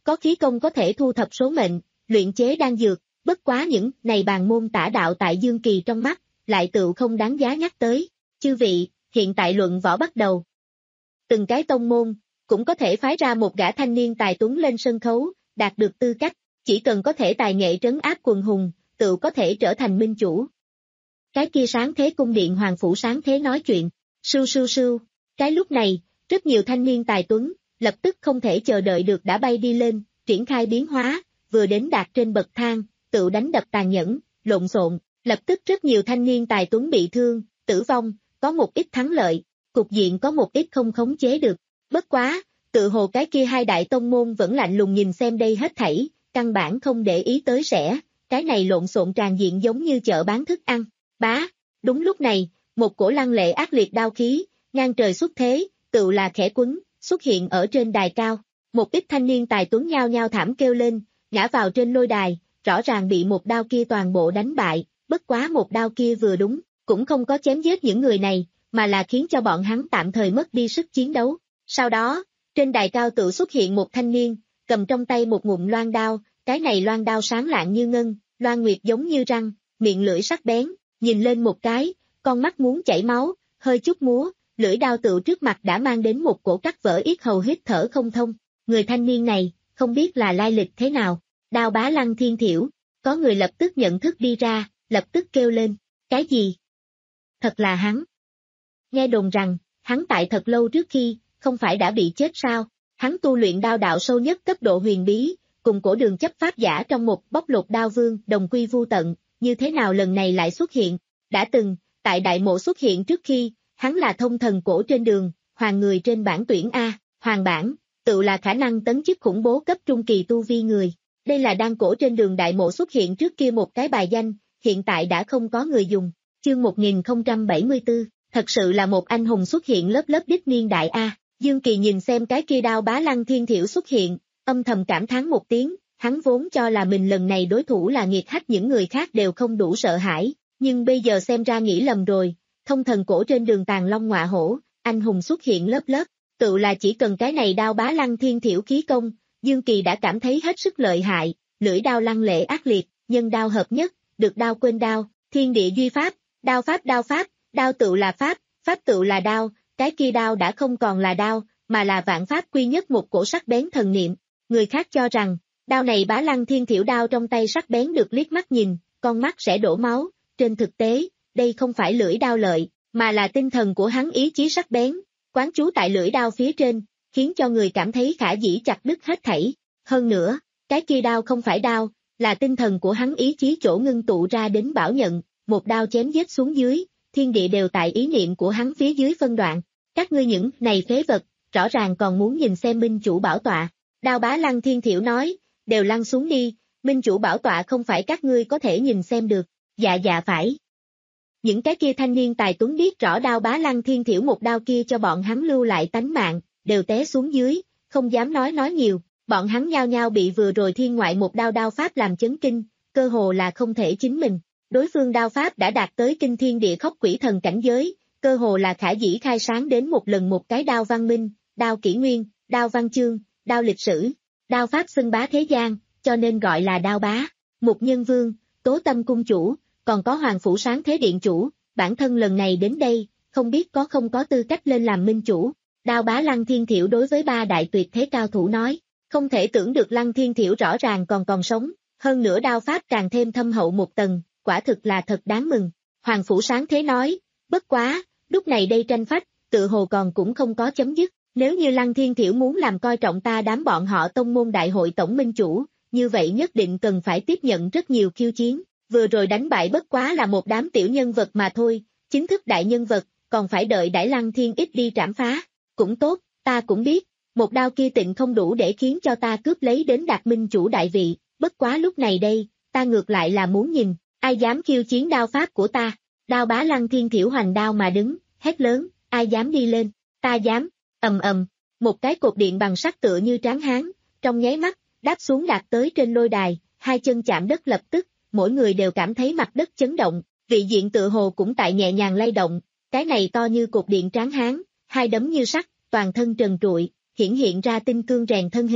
có khí công có thể thu thập số mệnh, luyện chế đan dược, bất quá những này bàn môn tả đạo tại Dương Kỳ trong mắt, lại tựu không đáng giá nhắc tới. Chư vị, hiện tại luận võ bắt đầu. Từng cái tông môn, cũng có thể phái ra một gã thanh niên tài tuấn lên sân khấu, đạt được tư cách, chỉ cần có thể tài nghệ trấn áp quần hùng, tự có thể trở thành minh chủ. Cái kia Sáng Thế cung điện Hoàng Phủ Sáng Thế nói chuyện, sưu sưu sưu, cái lúc này, rất nhiều thanh niên tài tuấn, lập tức không thể chờ đợi được đã bay đi lên, triển khai biến hóa, vừa đến đạt trên bậc thang, tự đánh đập tàn nhẫn, lộn xộn, lập tức rất nhiều thanh niên tài tuấn bị thương, tử vong, có một ít thắng lợi, cục diện có một ít không khống chế được. Bất quá, tự hồ cái kia hai đại tông môn vẫn lạnh lùng nhìn xem đây hết thảy, căn bản không để ý tới sẽ, cái này lộn xộn tràn diện giống như chợ bán thức ăn. Bá, đúng lúc này, một cổ lăng lệ ác liệt đao khí, ngang trời xuất thế, tự là khẽ quấn, xuất hiện ở trên đài cao. Một ít thanh niên tài tuấn nhao nhao thảm kêu lên, ngã vào trên lôi đài, rõ ràng bị một đao kia toàn bộ đánh bại, bất quá một đao kia vừa đúng, cũng không có chém giết những người này, mà là khiến cho bọn hắn tạm thời mất đi sức chiến đấu. Sau đó, trên đài cao tự xuất hiện một thanh niên, cầm trong tay một ngụm loan đao, cái này loan đao sáng lạng như ngân, loan nguyệt giống như răng, miệng lưỡi sắc bén, nhìn lên một cái, con mắt muốn chảy máu, hơi chút múa, lưỡi đao tự trước mặt đã mang đến một cổ cắt vỡ yết hầu hít thở không thông. Người thanh niên này, không biết là lai lịch thế nào, Đao Bá Lăng Thiên Thiểu, có người lập tức nhận thức đi ra, lập tức kêu lên, cái gì? Thật là hắn. Nghe đồn rằng, hắn tại thật lâu trước khi, không phải đã bị chết sao, hắn tu luyện đao đạo sâu nhất cấp độ huyền bí, cùng cổ đường chấp pháp giả trong một bóc lột đao vương đồng quy vu tận, như thế nào lần này lại xuất hiện, đã từng, tại đại mộ xuất hiện trước khi, hắn là thông thần cổ trên đường, hoàng người trên bảng tuyển A, hoàng bảng, tự là khả năng tấn chức khủng bố cấp trung kỳ tu vi người, đây là đan cổ trên đường đại mộ xuất hiện trước kia một cái bài danh, hiện tại đã không có người dùng, chương một nghìn không trăm bảy mươi tư, thật sự là một anh hùng xuất hiện lớp lớp đích niên đại A. Dương Kỳ nhìn xem cái kia Đao Bá Lăng Thiên Thiểu xuất hiện, âm thầm cảm thán một tiếng, hắn vốn cho là mình lần này đối thủ là nghiệt hách những người khác đều không đủ sợ hãi, nhưng bây giờ xem ra nghĩ lầm rồi, thông thần cổ trên đường Tàng Long Ngọa Hổ, anh hùng xuất hiện lớp lớp, tự là chỉ cần cái này Đao Bá Lăng Thiên Thiểu khí công, Dương Kỳ đã cảm thấy hết sức lợi hại, lưỡi đao lăng lệ ác liệt, nhân đao hợp nhất, được đao quên đao, thiên địa duy pháp, đao pháp đao pháp, đao tự là pháp, pháp tự là đao. Cái kia đao đã không còn là đao, mà là vạn pháp quy nhất một cổ sắc bén thần niệm. Người khác cho rằng, đao này Bá Lăng Thiên Thiểu đao trong tay sắc bén được liếc mắt nhìn, con mắt sẽ đổ máu. Trên thực tế, đây không phải lưỡi đao lợi, mà là tinh thần của hắn ý chí sắc bén, quán trú tại lưỡi đao phía trên, khiến cho người cảm thấy khả dĩ chặt đứt hết thảy. Hơn nữa, cái kia đao không phải đao, là tinh thần của hắn ý chí chỗ ngưng tụ ra đến bảo nhận, một đao chém giết xuống dưới. Thiên địa đều tại ý niệm của hắn phía dưới phân đoạn, các ngươi những này phế vật, rõ ràng còn muốn nhìn xem minh chủ bảo tọa. Đao Bá Lăng Thiên Thiểu nói, đều lăn xuống đi, minh chủ bảo tọa không phải các ngươi có thể nhìn xem được, dạ dạ phải. Những cái kia thanh niên tài tuấn biết rõ Đao Bá Lăng Thiên Thiểu một đao kia cho bọn hắn lưu lại tánh mạng, đều té xuống dưới, không dám nói nói nhiều, bọn hắn nhao nhao bị vừa rồi thiên ngoại một đao đao pháp làm chấn kinh, cơ hồ là không thể chính mình. Đối phương đao pháp đã đạt tới kinh thiên địa khốc quỷ thần cảnh giới, cơ hồ là khả dĩ khai sáng đến một lần một cái đao văn minh, đao kỷ nguyên, đao văn chương, đao lịch sử, đao pháp xưng bá thế gian, cho nên gọi là đao bá. Mục Nhân Vương, Tố Tâm cung chủ, còn có Hoàng Phủ Sáng Thế điện chủ, bản thân lần này đến đây, không biết có không có tư cách lên làm minh chủ. Đao Bá Lăng Thiên Thiểu đối với ba đại tuyệt thế cao thủ nói, không thể tưởng được Lăng Thiên Thiểu rõ ràng còn còn sống, hơn nữa đao pháp càng thêm thâm hậu một tầng. Quả thực là thật đáng mừng. Hoàng Phủ Sáng Thế nói, bất quá, lúc này đây tranh phách, tự hồ còn cũng không có chấm dứt, nếu như Lăng Thiên Thiểu muốn làm coi trọng ta đám bọn họ tông môn đại hội tổng minh chủ, như vậy nhất định cần phải tiếp nhận rất nhiều khiêu chiến, vừa rồi đánh bại bất quá là một đám tiểu nhân vật mà thôi, chính thức đại nhân vật, còn phải đợi đãi Lăng Thiên ít đi trảm phá, cũng tốt, ta cũng biết, một đao kia tịnh không đủ để khiến cho ta cướp lấy đến đạt minh chủ đại vị, bất quá lúc này đây, ta ngược lại là muốn nhìn. Ai dám khiêu chiến đao pháp của ta? Đao Bá Lăng Thiên Thiểu hoành đao mà đứng, hét lớn, ai dám đi lên? Ta dám, ầm ầm, một cái cột điện bằng sắt tựa như tráng hán, trong nháy mắt, đáp xuống đạt tới trên lôi đài, hai chân chạm đất lập tức, mỗi người đều cảm thấy mặt đất chấn động, vị diện tựa hồ cũng tại nhẹ nhàng lay động, cái này to như cột điện tráng hán, hai đấm như sắt, toàn thân trần trụi, hiển hiện ra tinh cương rèn thân hình,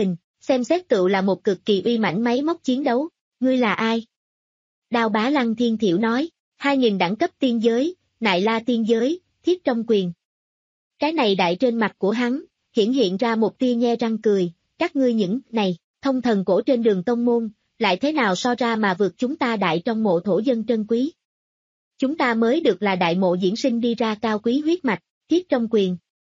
xem xét tựu là một cực kỳ uy mãnh máy móc chiến đấu. Ngươi là ai? Đao Bá Lăng Thiên Thiểu nói, hai nghìn đẳng cấp tiên giới, Nại La tiên giới, Thiết Trong Quyền. Cái này đại trên mặt của hắn, hiển hiện ra một tia nhe răng cười, các ngươi những này, thông thần cổ trên đường tông môn, lại thế nào so ra mà vượt chúng ta đại trong mộ thổ dân trân quý. Chúng ta mới được là đại mộ diễn sinh đi ra cao quý huyết mạch, Thiết Trong Quyền.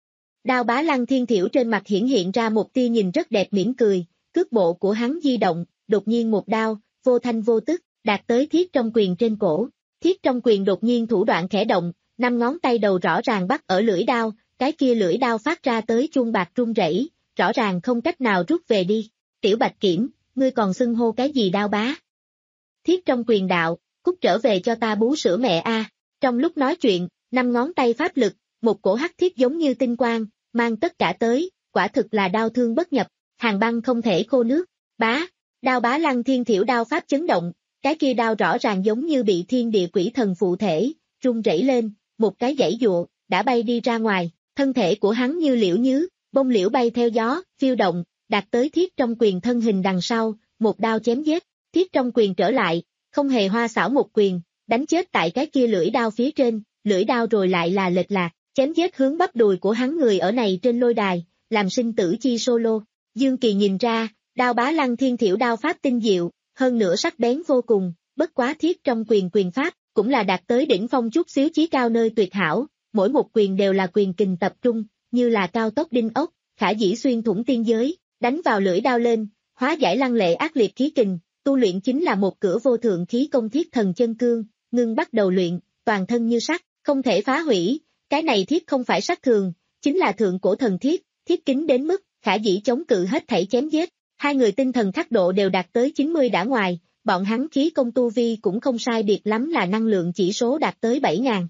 Đao Bá Lăng Thiên Thiểu trên mặt hiển hiện ra một tia nhìn rất đẹp mỉm cười, cước bộ của hắn di động, đột nhiên một đao, vô thanh vô tức, đạt tới Thiết Trong Quyền trên cổ. Thiết Trong Quyền đột nhiên thủ đoạn khẽ động, năm ngón tay đầu rõ ràng bắt ở lưỡi đao, cái kia lưỡi đao phát ra tới chuông bạc rung rẩy, rõ ràng không cách nào rút về đi. Tiểu Bạch Kiểm, ngươi còn xưng hô cái gì Đao Bá? Thiết Trong Quyền đạo, cút trở về cho ta bú sữa mẹ a. Trong lúc nói chuyện, năm ngón tay pháp lực, một cổ hắc thiết giống như tinh quang, mang tất cả tới, quả thực là đao thương bất nhập, hàng băng không thể khô nước. Bá, Đao Bá Lăng Thiên Thiểu đao pháp chấn động, cái kia đao rõ ràng giống như bị thiên địa quỷ thần phụ thể, rung rẩy lên, một cái dãy dụa, đã bay đi ra ngoài, thân thể của hắn như liễu nhứ, bông liễu bay theo gió, phiêu động, đạt tới Thiết Trong Quyền thân hình đằng sau, một đao chém giết, Thiết Trong Quyền trở lại, không hề hoa xảo một quyền, đánh chết tại cái kia lưỡi đao phía trên, lưỡi đao rồi lại là lệch lạc, chém giết hướng bắp đùi của hắn người ở này trên lôi đài, làm sinh tử chi solo. Dương Kỳ nhìn ra, Đao Bá Lăng Thiên Thiểu đao pháp tinh diệu, hơn nữa sắc bén vô cùng, bất quá Thiết Trong Quyền quyền pháp, cũng là đạt tới đỉnh phong chút xíu chí cao nơi tuyệt hảo, mỗi một quyền đều là quyền kình tập trung, như là cao tốc đinh ốc, khả dĩ xuyên thủng tiên giới, đánh vào lưỡi đao lên, hóa giải lăng lệ ác liệt khí kình, tu luyện chính là một cửa vô thượng khí công Thiết Thần Chân Cương, ngưng bắt đầu luyện, toàn thân như sắt, không thể phá hủy, cái này thiết không phải sắt thường, chính là thượng cổ thần thiết, thiết kính đến mức, khả dĩ chống cự hết thảy chém giết, hai người tinh thần khắc độ đều đạt tới chín mươi đã ngoài, bọn hắn khí công tu vi cũng không sai biệt lắm là năng lượng chỉ số đạt tới bảy nghìn.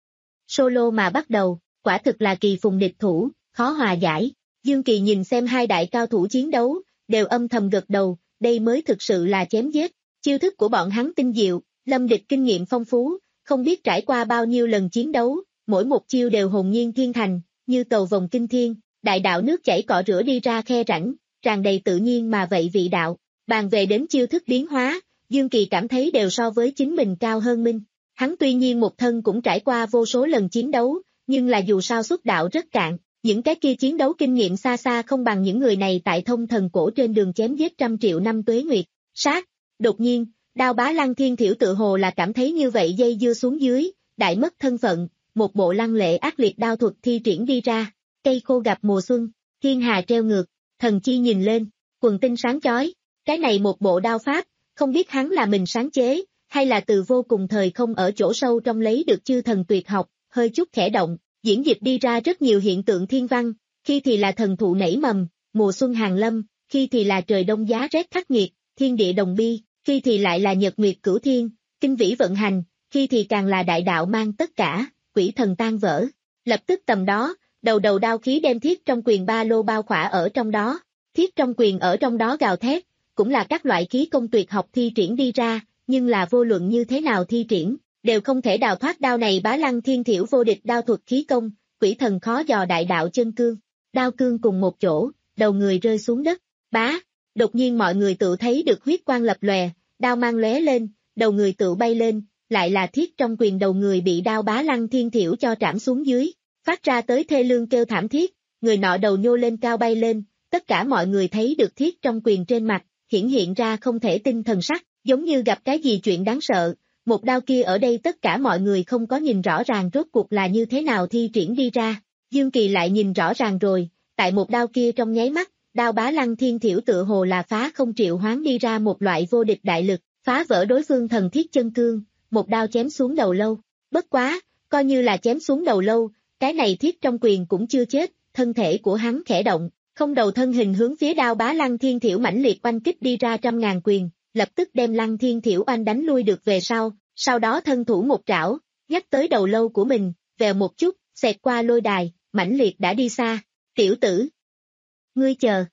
Solo mà bắt đầu, quả thực là kỳ phùng địch thủ, khó hòa giải. Dương Kỳ nhìn xem hai đại cao thủ chiến đấu, đều âm thầm gật đầu, đây mới thực sự là chém giết. Chiêu thức của bọn hắn tinh diệu, lâm địch kinh nghiệm phong phú, không biết trải qua bao nhiêu lần chiến đấu, mỗi một chiêu đều hồn nhiên thiên thành, như cầu vồng kinh thiên, đại đạo nước chảy cọ rửa đi ra khe rãnh, tràn đầy tự nhiên mà vậy vị đạo. Bàn về đến chiêu thức biến hóa, Dương Kỳ cảm thấy đều so với chính mình cao hơn minh. Hắn tuy nhiên một thân cũng trải qua vô số lần chiến đấu, nhưng là dù sao xuất đạo rất cạn, những cái kia chiến đấu kinh nghiệm xa xa không bằng những người này tại thông thần cổ trên đường chém giết trăm triệu năm tuế nguyệt. Sát, đột nhiên, Đao Bá Lăng Thiên Thiểu tự hồ là cảm thấy như vậy dây dưa xuống dưới, đại mất thân phận, một bộ lăng lệ ác liệt đao thuật thi triển đi ra, cây khô gặp mùa xuân, thiên hà treo ngược, thần chi nhìn lên, quần tinh sáng chói, cái này một bộ đao pháp, không biết hắn là mình sáng chế, hay là từ vô cùng thời không ở chỗ sâu trong lấy được chư thần tuyệt học, hơi chút khẽ động, diễn dịch đi ra rất nhiều hiện tượng thiên văn, khi thì là thần thụ nảy mầm, mùa xuân hàng lâm, khi thì là trời đông giá rét khắc nghiệt, thiên địa đồng bi, khi thì lại là nhật nguyệt cửu thiên, kinh vĩ vận hành, khi thì càng là đại đạo mang tất cả, quỷ thần tan vỡ. Lập tức tầm đó, đầu đầu đao khí đem Thiết Trong Quyền ba lô bao khỏa ở trong đó, Thiết Trong Quyền ở trong đó gào thét, cũng là các loại khí công tuyệt học thi triển đi ra, nhưng là vô luận như thế nào thi triển, đều không thể đào thoát đao này Bá Lăng Thiên Thiểu vô địch đao thuật khí công, quỷ thần khó dò đại đạo chân cương, đao cương cùng một chỗ, đầu người rơi xuống đất, bá, đột nhiên mọi người tự thấy được huyết quang lập lòe, đao mang lóe lên, đầu người tự bay lên, lại là Thiết Trong Quyền đầu người bị đao Bá Lăng Thiên Thiểu cho trảm xuống dưới, phát ra tới thê lương kêu thảm thiết, người nọ đầu nhô lên cao bay lên, tất cả mọi người thấy được Thiết Trong Quyền trên mặt, hiển hiện ra không thể tin thần sắc, giống như gặp cái gì chuyện đáng sợ, một đao kia ở đây tất cả mọi người không có nhìn rõ ràng rốt cuộc là như thế nào thi triển đi ra, Dương Kỳ lại nhìn rõ ràng rồi, tại một đao kia trong nháy mắt, đao Bá Lăng Thiên Thiểu tựa hồ là phá không triệu hoán đi ra một loại vô địch đại lực, phá vỡ đối phương thần thiết chân cương, một đao chém xuống đầu lâu, bất quá, coi như là chém xuống đầu lâu, cái này Thiết Trong Quyền cũng chưa chết, thân thể của hắn khẽ động, không đầu thân hình hướng phía đao Bá Lăng Thiên Thiểu mãnh liệt oanh kích đi ra trăm ngàn quyền, lập tức đem Lăng Thiên Thiểu oanh đánh lui được về sau, sau đó thân thủ một trảo, nhắc tới đầu lâu của mình, vèo một chút, xẹt qua lôi đài, mãnh liệt đã đi xa, tiểu tử. Ngươi chờ.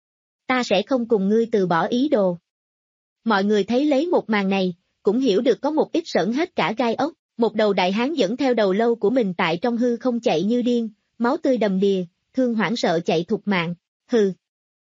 Ta sẽ không cùng ngươi từ bỏ ý đồ. Mọi người thấy lấy một màn này, cũng hiểu được có một ít sởn hết cả gai ốc, một đầu đại hán dẫn theo đầu lâu của mình tại trong hư không chạy như điên, máu tươi đầm đìa, thương hoảng sợ chạy thục mạng, hừ.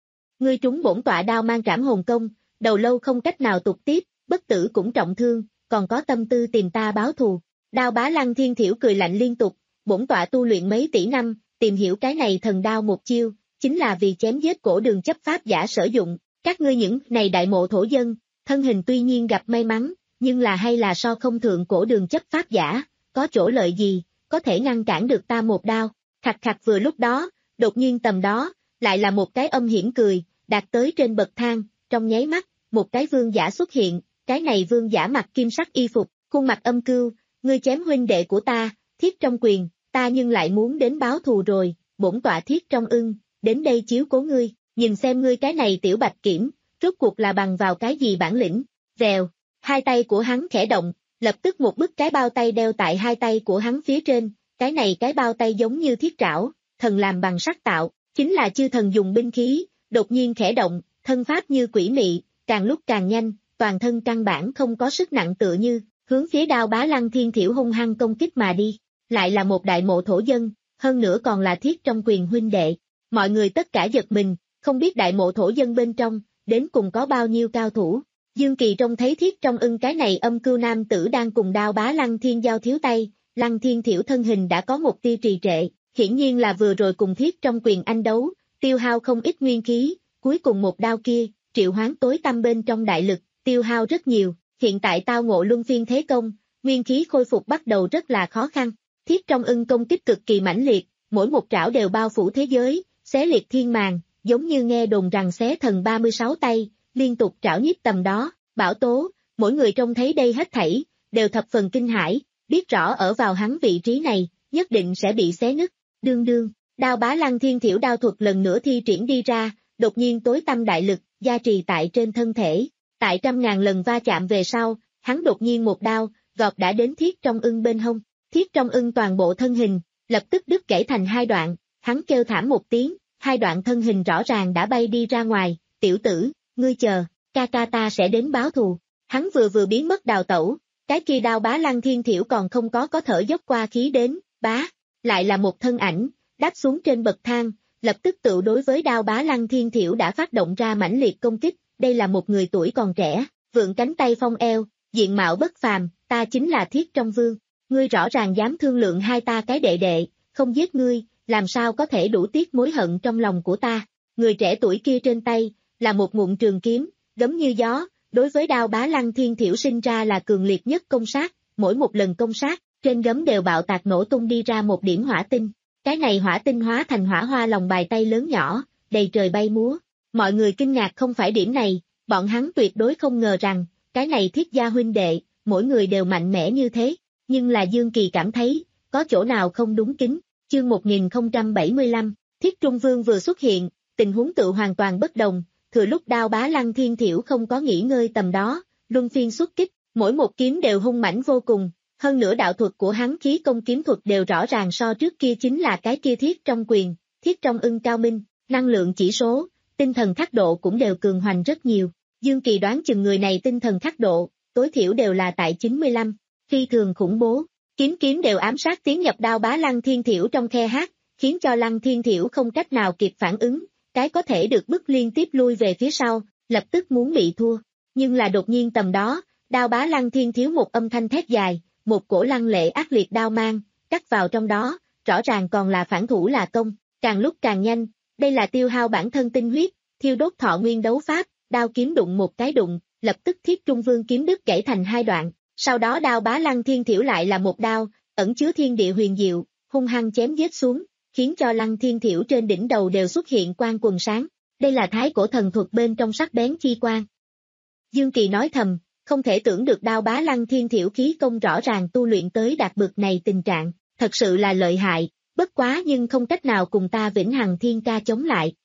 ngươi trúng bổn tọa đao mang trảm hồn công, đầu lâu không cách nào tục tiếp, bất tử cũng trọng thương, còn có tâm tư tìm ta báo thù. Đao Bá Lăng Thiên Thiểu cười lạnh liên tục, bổn tọa tu luyện mấy tỷ năm, tìm hiểu cái này thần đao một chiêu, chính là vì chém giết cổ đường chấp pháp giả sử dụng, các ngươi những này đại mộ thổ dân, thân hình tuy nhiên gặp may mắn, nhưng là hay là so không thượng cổ đường chấp pháp giả, có chỗ lợi gì, có thể ngăn cản được ta một đao. Khặt khặt vừa lúc đó, đột nhiên tầm đó, lại là một cái âm hiểm cười, đạt tới trên bậc thang, trong nháy mắt, một cái vương giả xuất hiện, cái này vương giả mặc kim sắc y phục, khuôn mặt âm cưu, ngươi chém huynh đệ của ta, Thiết Trong Quyền, ta nhưng lại muốn đến báo thù rồi, bổn tọa Thiết Trong Ưng, đến đây chiếu cố ngươi, nhìn xem ngươi cái này tiểu bạch kiểm, rốt cuộc là bằng vào cái gì bản lĩnh, vèo, hai tay của hắn khẽ động, lập tức một bức cái bao tay đeo tại hai tay của hắn phía trên, cái này cái bao tay giống như thiết trảo, thần làm bằng sắt tạo, chính là chư thần dùng binh khí, đột nhiên khẽ động, thân pháp như quỷ mị, càng lúc càng nhanh, toàn thân căn bản không có sức nặng tựa như, hướng phía Đao Bá Lăng Thiên Thiểu hung hăng công kích mà đi, lại là một đại mộ thổ dân, hơn nữa còn là Thiết Trong Quyền huynh đệ, mọi người tất cả giật mình, không biết đại mộ thổ dân bên trong, đến cùng có bao nhiêu cao thủ. Dương Kỳ trông thấy Thiết Trong Ưng cái này âm cưu nam tử đang cùng Đao Bá Lăng Thiên giao thiếu tay, Lăng Thiên Thiểu thân hình đã có một tia trì trệ, hiển nhiên là vừa rồi cùng Thiết Trong Quyền anh đấu, tiêu hao không ít nguyên khí, cuối cùng một đao kia, triệu hoán tối tăm bên trong đại lực, tiêu hao rất nhiều, hiện tại tao ngộ luân phiên thế công, nguyên khí khôi phục bắt đầu rất là khó khăn. Thiết Trong Ưng công kích cực kỳ mãnh liệt, mỗi một trảo đều bao phủ thế giới, xé liệt thiên màng, giống như nghe đồn rằng xé thần ba mươi sáu tay, liên tục trảo nhiếp tầm đó, Bảo Tố, mỗi người trông thấy đây hết thảy, đều thập phần kinh hãi, biết rõ ở vào hắn vị trí này, nhất định sẽ bị xé nứt, đương đương, Đao Bá Lăng Thiên Thiểu đao thuật lần nữa thi triển đi ra, đột nhiên tối tâm đại lực, gia trì tại trên thân thể, tại trăm ngàn lần va chạm về sau, hắn đột nhiên một đao, gọt đã đến Thiết Trong Ưng bên hông, Thiết Trong Ưng toàn bộ thân hình, lập tức đứt gãy thành hai đoạn, hắn kêu thảm một tiếng, hai đoạn thân hình rõ ràng đã bay đi ra ngoài, tiểu tử, ngươi chờ, ca ca ta sẽ đến báo thù, hắn vừa vừa biến mất đào tẩu, cái kia Đao Bá Lăng Thiên Thiểu còn không có có thở dốc qua khí đến, bá, lại là một thân ảnh, đáp xuống trên bậc thang, lập tức tự đối với Đao Bá Lăng Thiên Thiểu đã phát động ra mãnh liệt công kích, đây là một người tuổi còn trẻ, vượng cánh tay phong eo, diện mạo bất phàm, ta chính là Thiết Trong Vương, ngươi rõ ràng dám thương lượng hai ta cái đệ đệ, không giết ngươi, làm sao có thể đủ tiếc mối hận trong lòng của ta, người trẻ tuổi kia trên tay, là một ngụm trường kiếm, gấm như gió, đối với Đao Bá Lăng Thiên Thiểu sinh ra là cường liệt nhất công sát, mỗi một lần công sát, trên gấm đều bạo tạc nổ tung đi ra một điểm hỏa tinh, cái này hỏa tinh hóa thành hỏa hoa lòng bài tay lớn nhỏ, đầy trời bay múa, mọi người kinh ngạc không phải điểm này, bọn hắn tuyệt đối không ngờ rằng, cái này Thiết gia huynh đệ, mỗi người đều mạnh mẽ như thế, nhưng là Dương Kỳ cảm thấy, có chỗ nào không đúng kính, chương một nghìn không trăm bảy mươi lăm, Thiết Trung Vương vừa xuất hiện, tình huống tự hoàn toàn bất đồng, thừa lúc Đao Bá Lăng Thiên Thiểu không có nghỉ ngơi tầm đó, luân phiên xuất kích, mỗi một kiếm đều hung mãnh vô cùng, hơn nữa đạo thuật của hắn khí công kiếm thuật đều rõ ràng so trước kia chính là cái kia Thiết Trong Quyền, Thiết Trong Ưng cao minh, năng lượng chỉ số, tinh thần khắc độ cũng đều cường hoành rất nhiều, Dương Kỳ đoán chừng người này tinh thần khắc độ, tối thiểu đều là tại chín mươi lăm, phi thường khủng bố, kiếm kiếm đều ám sát tiến nhập Đao Bá Lăng Thiên Thiểu trong khe hát, khiến cho Lăng Thiên Thiểu không cách nào kịp phản ứng, cái có thể được bức liên tiếp lui về phía sau, lập tức muốn bị thua, nhưng là đột nhiên tầm đó, Đao Bá Lăng Thiên Thiểu một âm thanh thét dài, một cổ lăng lệ ác liệt đao mang, cắt vào trong đó, rõ ràng còn là phản thủ là công, càng lúc càng nhanh, đây là tiêu hao bản thân tinh huyết, thiêu đốt thọ nguyên đấu pháp, đao kiếm đụng một cái đụng, lập tức Thiết Trung Vương kiếm đứt gãy thành hai đoạn, sau đó Đao Bá Lăng Thiên Thiểu lại là một đao, ẩn chứa thiên địa huyền diệu, hung hăng chém giết xuống, khiến cho Lăng Thiên Thiểu trên đỉnh đầu đều xuất hiện quang quần sáng, đây là thái cổ thần thuật bên trong sắc bén chi quang. Dương Kỳ nói thầm, không thể tưởng được Đao Bá Lăng Thiên Thiểu khí công rõ ràng tu luyện tới đạt bực này tình trạng, thật sự là lợi hại, bất quá nhưng không cách nào cùng ta Vĩnh Hằng Thiên Ca chống lại.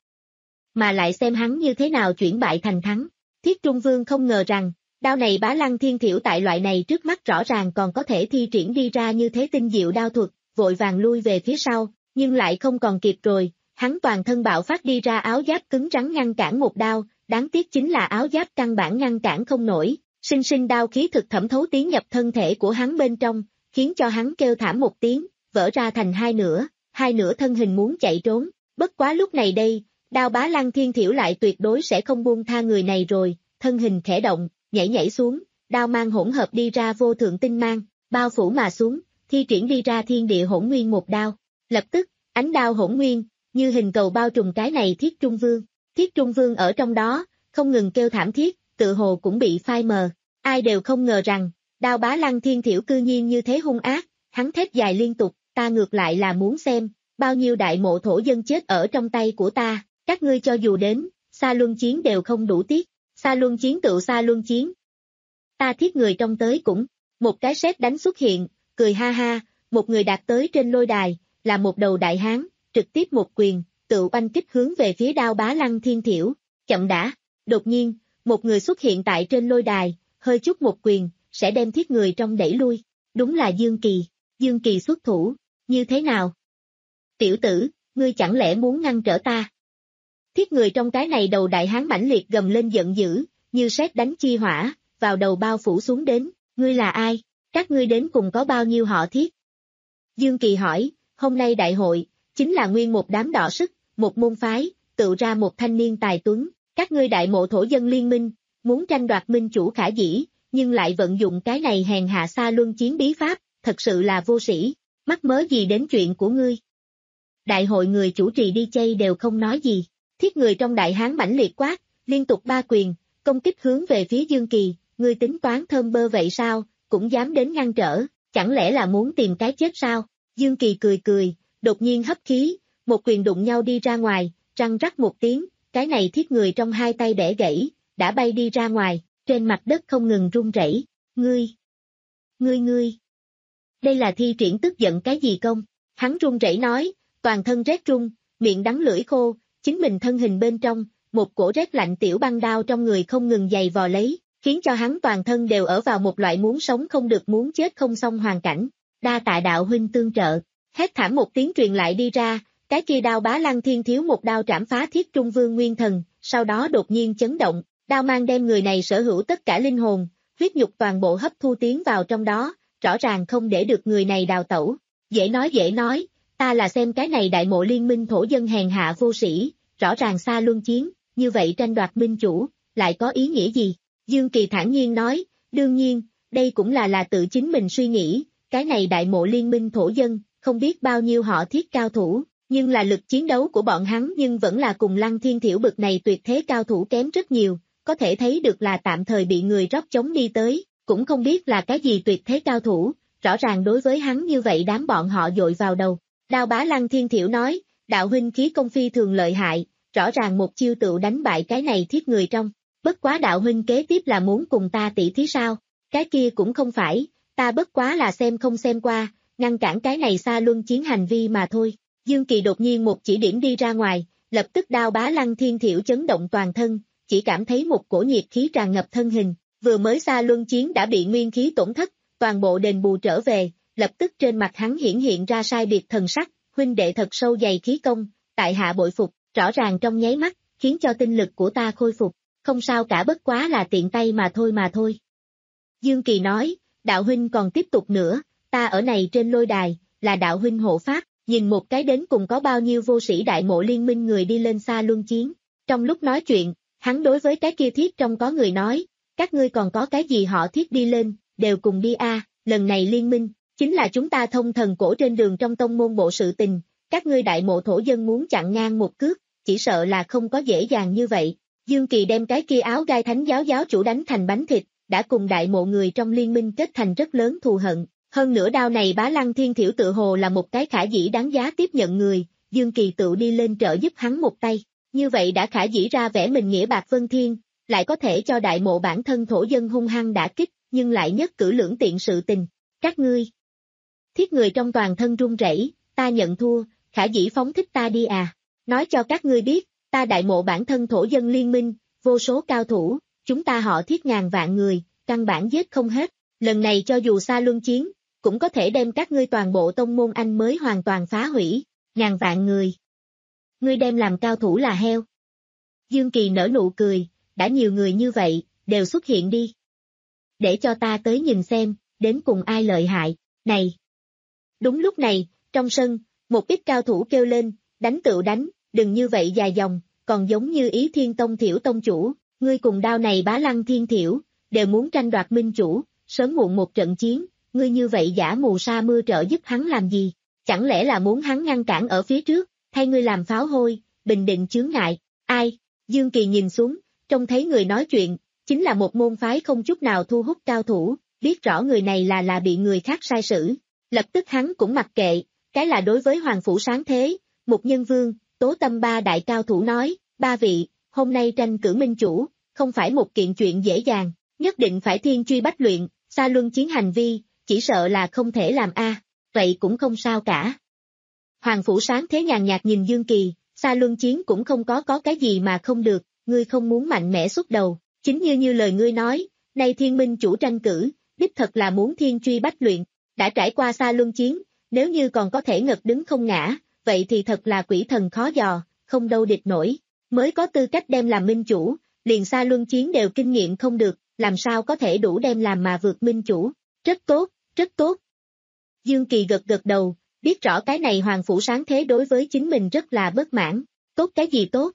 Mà lại xem hắn như thế nào chuyển bại thành thắng, Thiết Trung Vương không ngờ rằng, đao này Bá Lăng Thiên Thiểu tại loại này trước mắt rõ ràng còn có thể thi triển đi ra như thế tinh diệu đao thuật, vội vàng lui về phía sau, nhưng lại không còn kịp rồi, hắn toàn thân bạo phát đi ra áo giáp cứng rắn ngăn cản một đao, đáng tiếc chính là áo giáp căn bản ngăn cản không nổi, sinh sinh đao khí thực thẩm thấu tiến nhập thân thể của hắn bên trong, khiến cho hắn kêu thảm một tiếng, vỡ ra thành hai nửa, hai nửa thân hình muốn chạy trốn, bất quá lúc này đây, Đao Bá Lăng Thiên Thiểu lại tuyệt đối sẽ không buông tha người này rồi, thân hình khẽ động, nhảy nhảy xuống, đao mang hỗn hợp đi ra vô thượng tinh mang, bao phủ mà xuống, thi triển đi ra thiên địa hỗn nguyên một đao. Lập tức, ánh đao hỗn nguyên, như hình cầu bao trùm cái này Thiết Trung Vương. Thiết Trung Vương ở trong đó, không ngừng kêu thảm thiết, tự hồ cũng bị phai mờ. Ai đều không ngờ rằng, Đao Bá Lăng Thiên Thiểu cư nhiên như thế hung ác, hắn thét dài liên tục, ta ngược lại là muốn xem, bao nhiêu đại mộ thổ dân chết ở trong tay của ta, các ngươi cho dù đến, Sa Luân Chiến đều không đủ tiếc, Sa Luân Chiến tựu Sa Luân Chiến. Ta thiết người trong tới cũng, một cái sét đánh xuất hiện, cười ha ha, một người đạt tới trên lôi đài, là một đầu đại hán, trực tiếp một quyền, tựu oanh kích hướng về phía Đao Bá Lăng Thiên Thiểu, chậm đã, đột nhiên, một người xuất hiện tại trên lôi đài, hơi chút một quyền, sẽ đem thiết người trong đẩy lui, đúng là Dương Kỳ, Dương Kỳ xuất thủ, như thế nào? Tiểu tử, ngươi chẳng lẽ muốn ngăn trở ta? Thiết người trong cái này đầu đại hán mãnh liệt gầm lên giận dữ, như sét đánh chi hỏa, vào đầu bao phủ xuống đến, ngươi là ai? Các ngươi đến cùng có bao nhiêu họ Thiết? Dương Kỳ hỏi, hôm nay đại hội, chính là nguyên một đám đỏ sức, một môn phái, tự ra một thanh niên tài tuấn, các ngươi đại mộ thổ dân liên minh, muốn tranh đoạt minh chủ khả dĩ, nhưng lại vận dụng cái này hèn hạ Sa Luân Chiến bí pháp, thật sự là vô sĩ, mắc mớ gì đến chuyện của ngươi. Đại hội người chủ trì đi chay đều không nói gì, thiết người trong đại hán mãnh liệt quát, liên tục ba quyền, công kích hướng về phía Dương Kỳ, ngươi tính toán thơm bơ vậy sao, cũng dám đến ngăn trở, chẳng lẽ là muốn tìm cái chết sao? Dương Kỳ cười cười, đột nhiên hấp khí, một quyền đụng nhau đi ra ngoài, răng rắc một tiếng, cái này thiết người trong hai tay bẻ gãy, đã bay đi ra ngoài, trên mặt đất không ngừng run rẩy. Ngươi, ngươi ngươi, đây là thi triển tức giận cái gì công? Hắn run rẩy nói, toàn thân rét run, miệng đắng lưỡi khô, chính mình thân hình bên trong, một cổ rét lạnh tiểu băng đao trong người không ngừng giày vò lấy, khiến cho hắn toàn thân đều ở vào một loại muốn sống không được muốn chết không xong hoàn cảnh. Đa tạ đạo huynh tương trợ, hét thảm một tiếng truyền lại đi ra, cái kia Đao Bá Lăng Thiên Thiếu một đao trảm phá Thiết Trung Vương nguyên thần, sau đó đột nhiên chấn động, đao mang đem người này sở hữu tất cả linh hồn, huyết nhục toàn bộ hấp thu tiến vào trong đó, rõ ràng không để được người này đào tẩu. Dễ nói dễ nói, ta là xem cái này đại mộ liên minh thổ dân hèn hạ vô sĩ, rõ ràng Sa Luân Chiến, như vậy tranh đoạt minh chủ, lại có ý nghĩa gì? Dương Kỳ thản nhiên nói, đương nhiên, đây cũng là là tự chính mình suy nghĩ, cái này đại mộ liên minh thổ dân, không biết bao nhiêu họ Thiết cao thủ, nhưng là lực chiến đấu của bọn hắn nhưng vẫn là cùng Lăng Thiên Thiểu bực này tuyệt thế cao thủ kém rất nhiều, có thể thấy được là tạm thời bị người rót chống đi tới, cũng không biết là cái gì tuyệt thế cao thủ, rõ ràng đối với hắn như vậy đám bọn họ dội vào đầu. Đao Bá Lăng Thiên Thiểu nói, đạo huynh khí công phi thường lợi hại, rõ ràng một chiêu tựu đánh bại cái này thiết người trong, bất quá đạo huynh kế tiếp là muốn cùng ta tỷ thí sao, cái kia cũng không phải, ta bất quá là xem không xem qua, ngăn cản cái này Sa Luân Chiến hành vi mà thôi. Dương Kỳ đột nhiên một chỉ điểm đi ra ngoài, lập tức Đao Bá Lăng Thiên Thiểu chấn động toàn thân, chỉ cảm thấy một cổ nhiệt khí tràn ngập thân hình, vừa mới Sa Luân Chiến đã bị nguyên khí tổn thất, toàn bộ đền bù trở về, lập tức trên mặt hắn hiển hiện ra sai biệt thần sắc, huynh đệ thật sâu dày khí công, tại hạ bội phục, rõ ràng trong nháy mắt, khiến cho tinh lực của ta khôi phục, không sao cả bất quá là tiện tay mà thôi mà thôi. Dương Kỳ nói, đạo huynh còn tiếp tục nữa, ta ở này trên lôi đài, là đạo huynh hộ pháp, nhìn một cái đến cùng có bao nhiêu vô sĩ đại mộ liên minh người đi lên Sa Luân Chiến. Trong lúc nói chuyện, hắn đối với cái kia Thiết trong có người nói, các ngươi còn có cái gì họ Thiết đi lên, đều cùng đi a, lần này liên minh, chính là chúng ta thông thần cổ trên đường trong tông môn bộ sự tình, các ngươi đại mộ thổ dân muốn chặn ngang một cước, chỉ sợ là không có dễ dàng như vậy. Dương Kỳ đem cái kia áo gai thánh giáo giáo chủ đánh thành bánh thịt, đã cùng đại mộ người trong liên minh kết thành rất lớn thù hận. Hơn nữa đao này Bá Lăng Thiên Thiểu tự hồ là một cái khả dĩ đáng giá tiếp nhận người, Dương Kỳ tự đi lên trợ giúp hắn một tay, như vậy đã khả dĩ ra vẻ mình nghĩa bạc vân thiên, lại có thể cho đại mộ bản thân thổ dân hung hăng đả kích, nhưng lại nhất cử lưỡng tiện sự tình. Các ngươi, Thiết người trong toàn thân run rẩy, ta nhận thua, khả dĩ phóng thích ta đi à, nói cho các ngươi biết, ta đại mộ bản thân thổ dân liên minh, vô số cao thủ, chúng ta họ Thiết ngàn vạn người, căn bản giết không hết. Lần này cho dù Sa Luân Chiến, cũng có thể đem các ngươi toàn bộ tông môn anh mới hoàn toàn phá hủy, ngàn vạn người. Ngươi đem làm cao thủ là heo. Dương Kỳ nở nụ cười, đã nhiều người như vậy, đều xuất hiện đi. Để cho ta tới nhìn xem, đến cùng ai lợi hại, này. Đúng lúc này, trong sân, một ít cao thủ kêu lên, đánh tựu đánh, đừng như vậy dài dòng, còn giống như Ý Thiên Tông Thiểu tông chủ, ngươi cùng đao này bá Lăng Thiên Thiểu, đều muốn tranh đoạt minh chủ, sớm muộn một trận chiến, ngươi như vậy giả mù sa mưa trợ giúp hắn làm gì, chẳng lẽ là muốn hắn ngăn cản ở phía trước, thay ngươi làm pháo hôi, bình định chướng ngại, ai, Dương Kỳ nhìn xuống, trông thấy người nói chuyện, chính là một môn phái không chút nào thu hút cao thủ, biết rõ người này là là bị người khác sai sử, lập tức hắn cũng mặc kệ, cái là đối với Hoàng Phủ Sáng Thế, Mục Nhân Vương, Tố Tâm ba đại cao thủ nói, ba vị, hôm nay tranh cử minh chủ, không phải một kiện chuyện dễ dàng, nhất định phải thiên truy bách luyện, xa luân chiến hành vi, chỉ sợ là không thể làm a, vậy cũng không sao cả. Hoàng Phủ Sáng Thế nhàn nhạt nhìn Dương Kỳ, xa luân chiến cũng không có có cái gì mà không được, ngươi không muốn mạnh mẽ xuất đầu, chính như như lời ngươi nói, nay thiên minh chủ tranh cử, đích thật là muốn thiên truy bách luyện, đã trải qua xa luân chiến, nếu như còn có thể ngật đứng không ngã, vậy thì thật là quỷ thần khó dò, không đâu địch nổi, mới có tư cách đem làm minh chủ, liền xa luân chiến đều kinh nghiệm không được, làm sao có thể đủ đem làm mà vượt minh chủ, rất tốt, rất tốt. Dương Kỳ gật gật đầu, biết rõ cái này Hoàng Phủ Sáng Thế đối với chính mình rất là bất mãn, tốt cái gì tốt.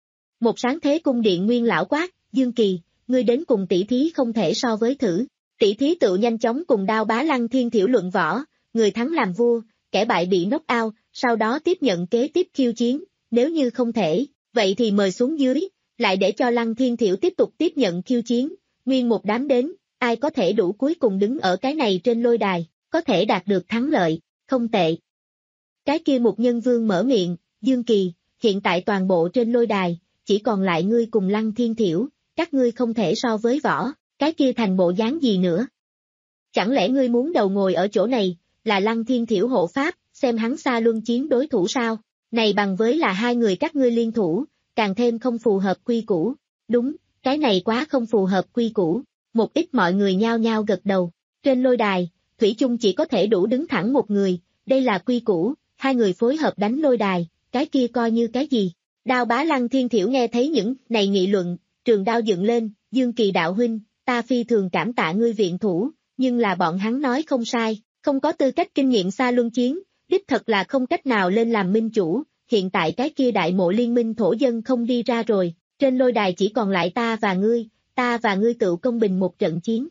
Một Sáng Thế cung điện nguyên lão quát, Dương Kỳ, ngươi đến cùng tỷ thí không thể so với thử, tỷ thí tự nhanh chóng cùng đao bá Lăng Thiên Thiểu luận võ, người thắng làm vua, kẻ bại bị knock out, sau đó tiếp nhận kế tiếp khiêu chiến, nếu như không thể, vậy thì mời xuống dưới, lại để cho Lăng Thiên Thiểu tiếp tục tiếp nhận khiêu chiến, nguyên một đám đến, ai có thể đủ cuối cùng đứng ở cái này trên lôi đài, có thể đạt được thắng lợi, không tệ. Cái kia Mục Nhân Vương mở miệng, Dương Kỳ, hiện tại toàn bộ trên lôi đài, chỉ còn lại ngươi cùng Lăng Thiên Thiểu, các ngươi không thể so với võ, cái kia thành bộ dáng gì nữa. Chẳng lẽ ngươi muốn đầu ngồi ở chỗ này, là Lăng Thiên Thiểu hộ pháp, xem hắn xa luân chiến đối thủ sao, này bằng với là hai người các ngươi liên thủ, càng thêm không phù hợp quy củ, đúng, cái này quá không phù hợp quy củ, một ít mọi người nhao nhao gật đầu, trên lôi đài, Thủy chung chỉ có thể đủ đứng thẳng một người, đây là quy củ, hai người phối hợp đánh lôi đài, cái kia coi như cái gì. Đao bá Lăng Thiên Thiểu nghe thấy những này nghị luận, trường đao dựng lên, Dương Kỳ đạo huynh, ta phi thường cảm tạ ngươi viện thủ, nhưng là bọn hắn nói không sai, không có tư cách kinh nghiệm xa luân chiến, đích thật là không cách nào lên làm minh chủ, hiện tại cái kia đại mộ liên minh thổ dân không đi ra rồi, trên lôi đài chỉ còn lại ta và ngươi, ta và ngươi tự công bình một trận chiến.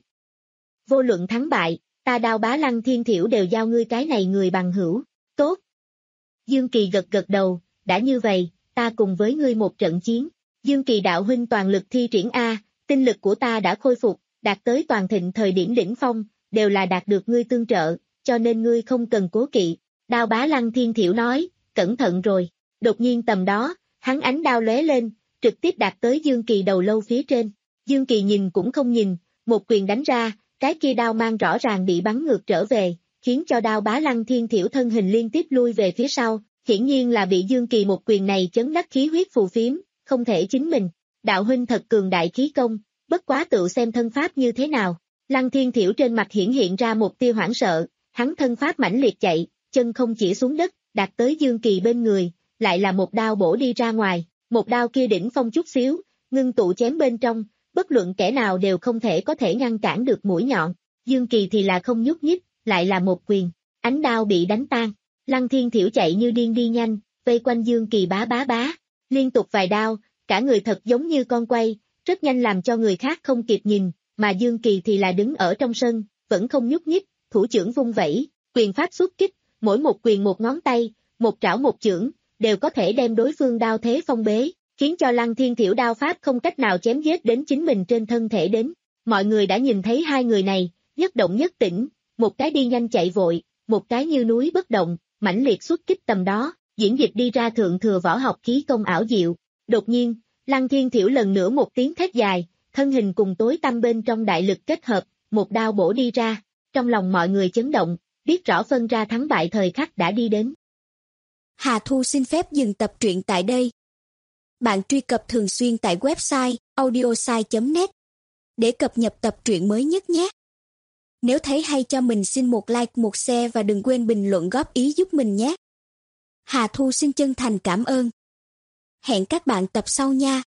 Vô luận thắng bại, ta đao bá Lăng Thiên Thiểu đều giao ngươi cái này người bằng hữu, tốt. Dương Kỳ gật gật đầu, đã như vậy, ta cùng với ngươi một trận chiến. Dương Kỳ đạo huynh toàn lực thi triển A, tinh lực của ta đã khôi phục, đạt tới toàn thịnh thời điểm đỉnh phong, đều là đạt được ngươi tương trợ, cho nên ngươi không cần cố kỵ. Đao bá Lăng Thiên Thiểu nói, cẩn thận rồi. Đột nhiên tầm đó, hắn ánh đao lóe lên, trực tiếp đạt tới Dương Kỳ đầu lâu phía trên. Dương Kỳ nhìn cũng không nhìn, một quyền đánh ra, cái kia đao mang rõ ràng bị bắn ngược trở về, khiến cho đao bá Lăng Thiên Thiểu thân hình liên tiếp lui về phía sau, hiển nhiên là bị Dương Kỳ một quyền này chấn đắc khí huyết phù phiếm, không thể chính mình. Đạo huynh thật cường đại khí công, bất quá tự xem thân pháp như thế nào. Lăng Thiên Thiểu trên mặt hiển hiện ra một tia hoảng sợ, hắn thân pháp mãnh liệt chạy, chân không chỉ xuống đất, đạt tới Dương Kỳ bên người, lại là một đao bổ đi ra ngoài, một đao kia đỉnh phong chút xíu, ngưng tụ chém bên trong, bất luận kẻ nào đều không thể có thể ngăn cản được mũi nhọn. Dương Kỳ thì là không nhúc nhích, lại là một quyền, ánh đao bị đánh tan. Lăng Thiên Thiểu chạy như điên đi nhanh, vây quanh Dương Kỳ bá bá bá, liên tục vài đao, cả người thật giống như con quay, rất nhanh làm cho người khác không kịp nhìn, mà Dương Kỳ thì là đứng ở trong sân, vẫn không nhúc nhích, thủ chưởng vung vẩy, quyền pháp xuất kích, mỗi một quyền một ngón tay, một trảo một chưởng, đều có thể đem đối phương đao thế phong bế, khiến cho Lăng Thiên Thiểu đao pháp không cách nào chém giết đến chính mình trên thân thể đến. Mọi người đã nhìn thấy hai người này, nhất động nhất tĩnh, một cái đi nhanh chạy vội, một cái như núi bất động, mãnh liệt xuất kích tầm đó, diễn dịch đi ra thượng thừa võ học khí công ảo diệu. Đột nhiên, Lăng Thiên Thiểu lần nữa một tiếng thét dài, thân hình cùng tối tăm bên trong đại lực kết hợp, một đao bổ đi ra. Trong lòng mọi người chấn động, biết rõ phân ra thắng bại thời khắc đã đi đến. Hà Thu xin phép dừng tập truyện tại đây. Bạn truy cập thường xuyên tại website audiosai chấm net để cập nhật tập truyện mới nhất nhé. Nếu thấy hay cho mình xin một like, một share và đừng quên bình luận góp ý giúp mình nhé. Hà Thu xin chân thành cảm ơn. Hẹn các bạn tập sau nha.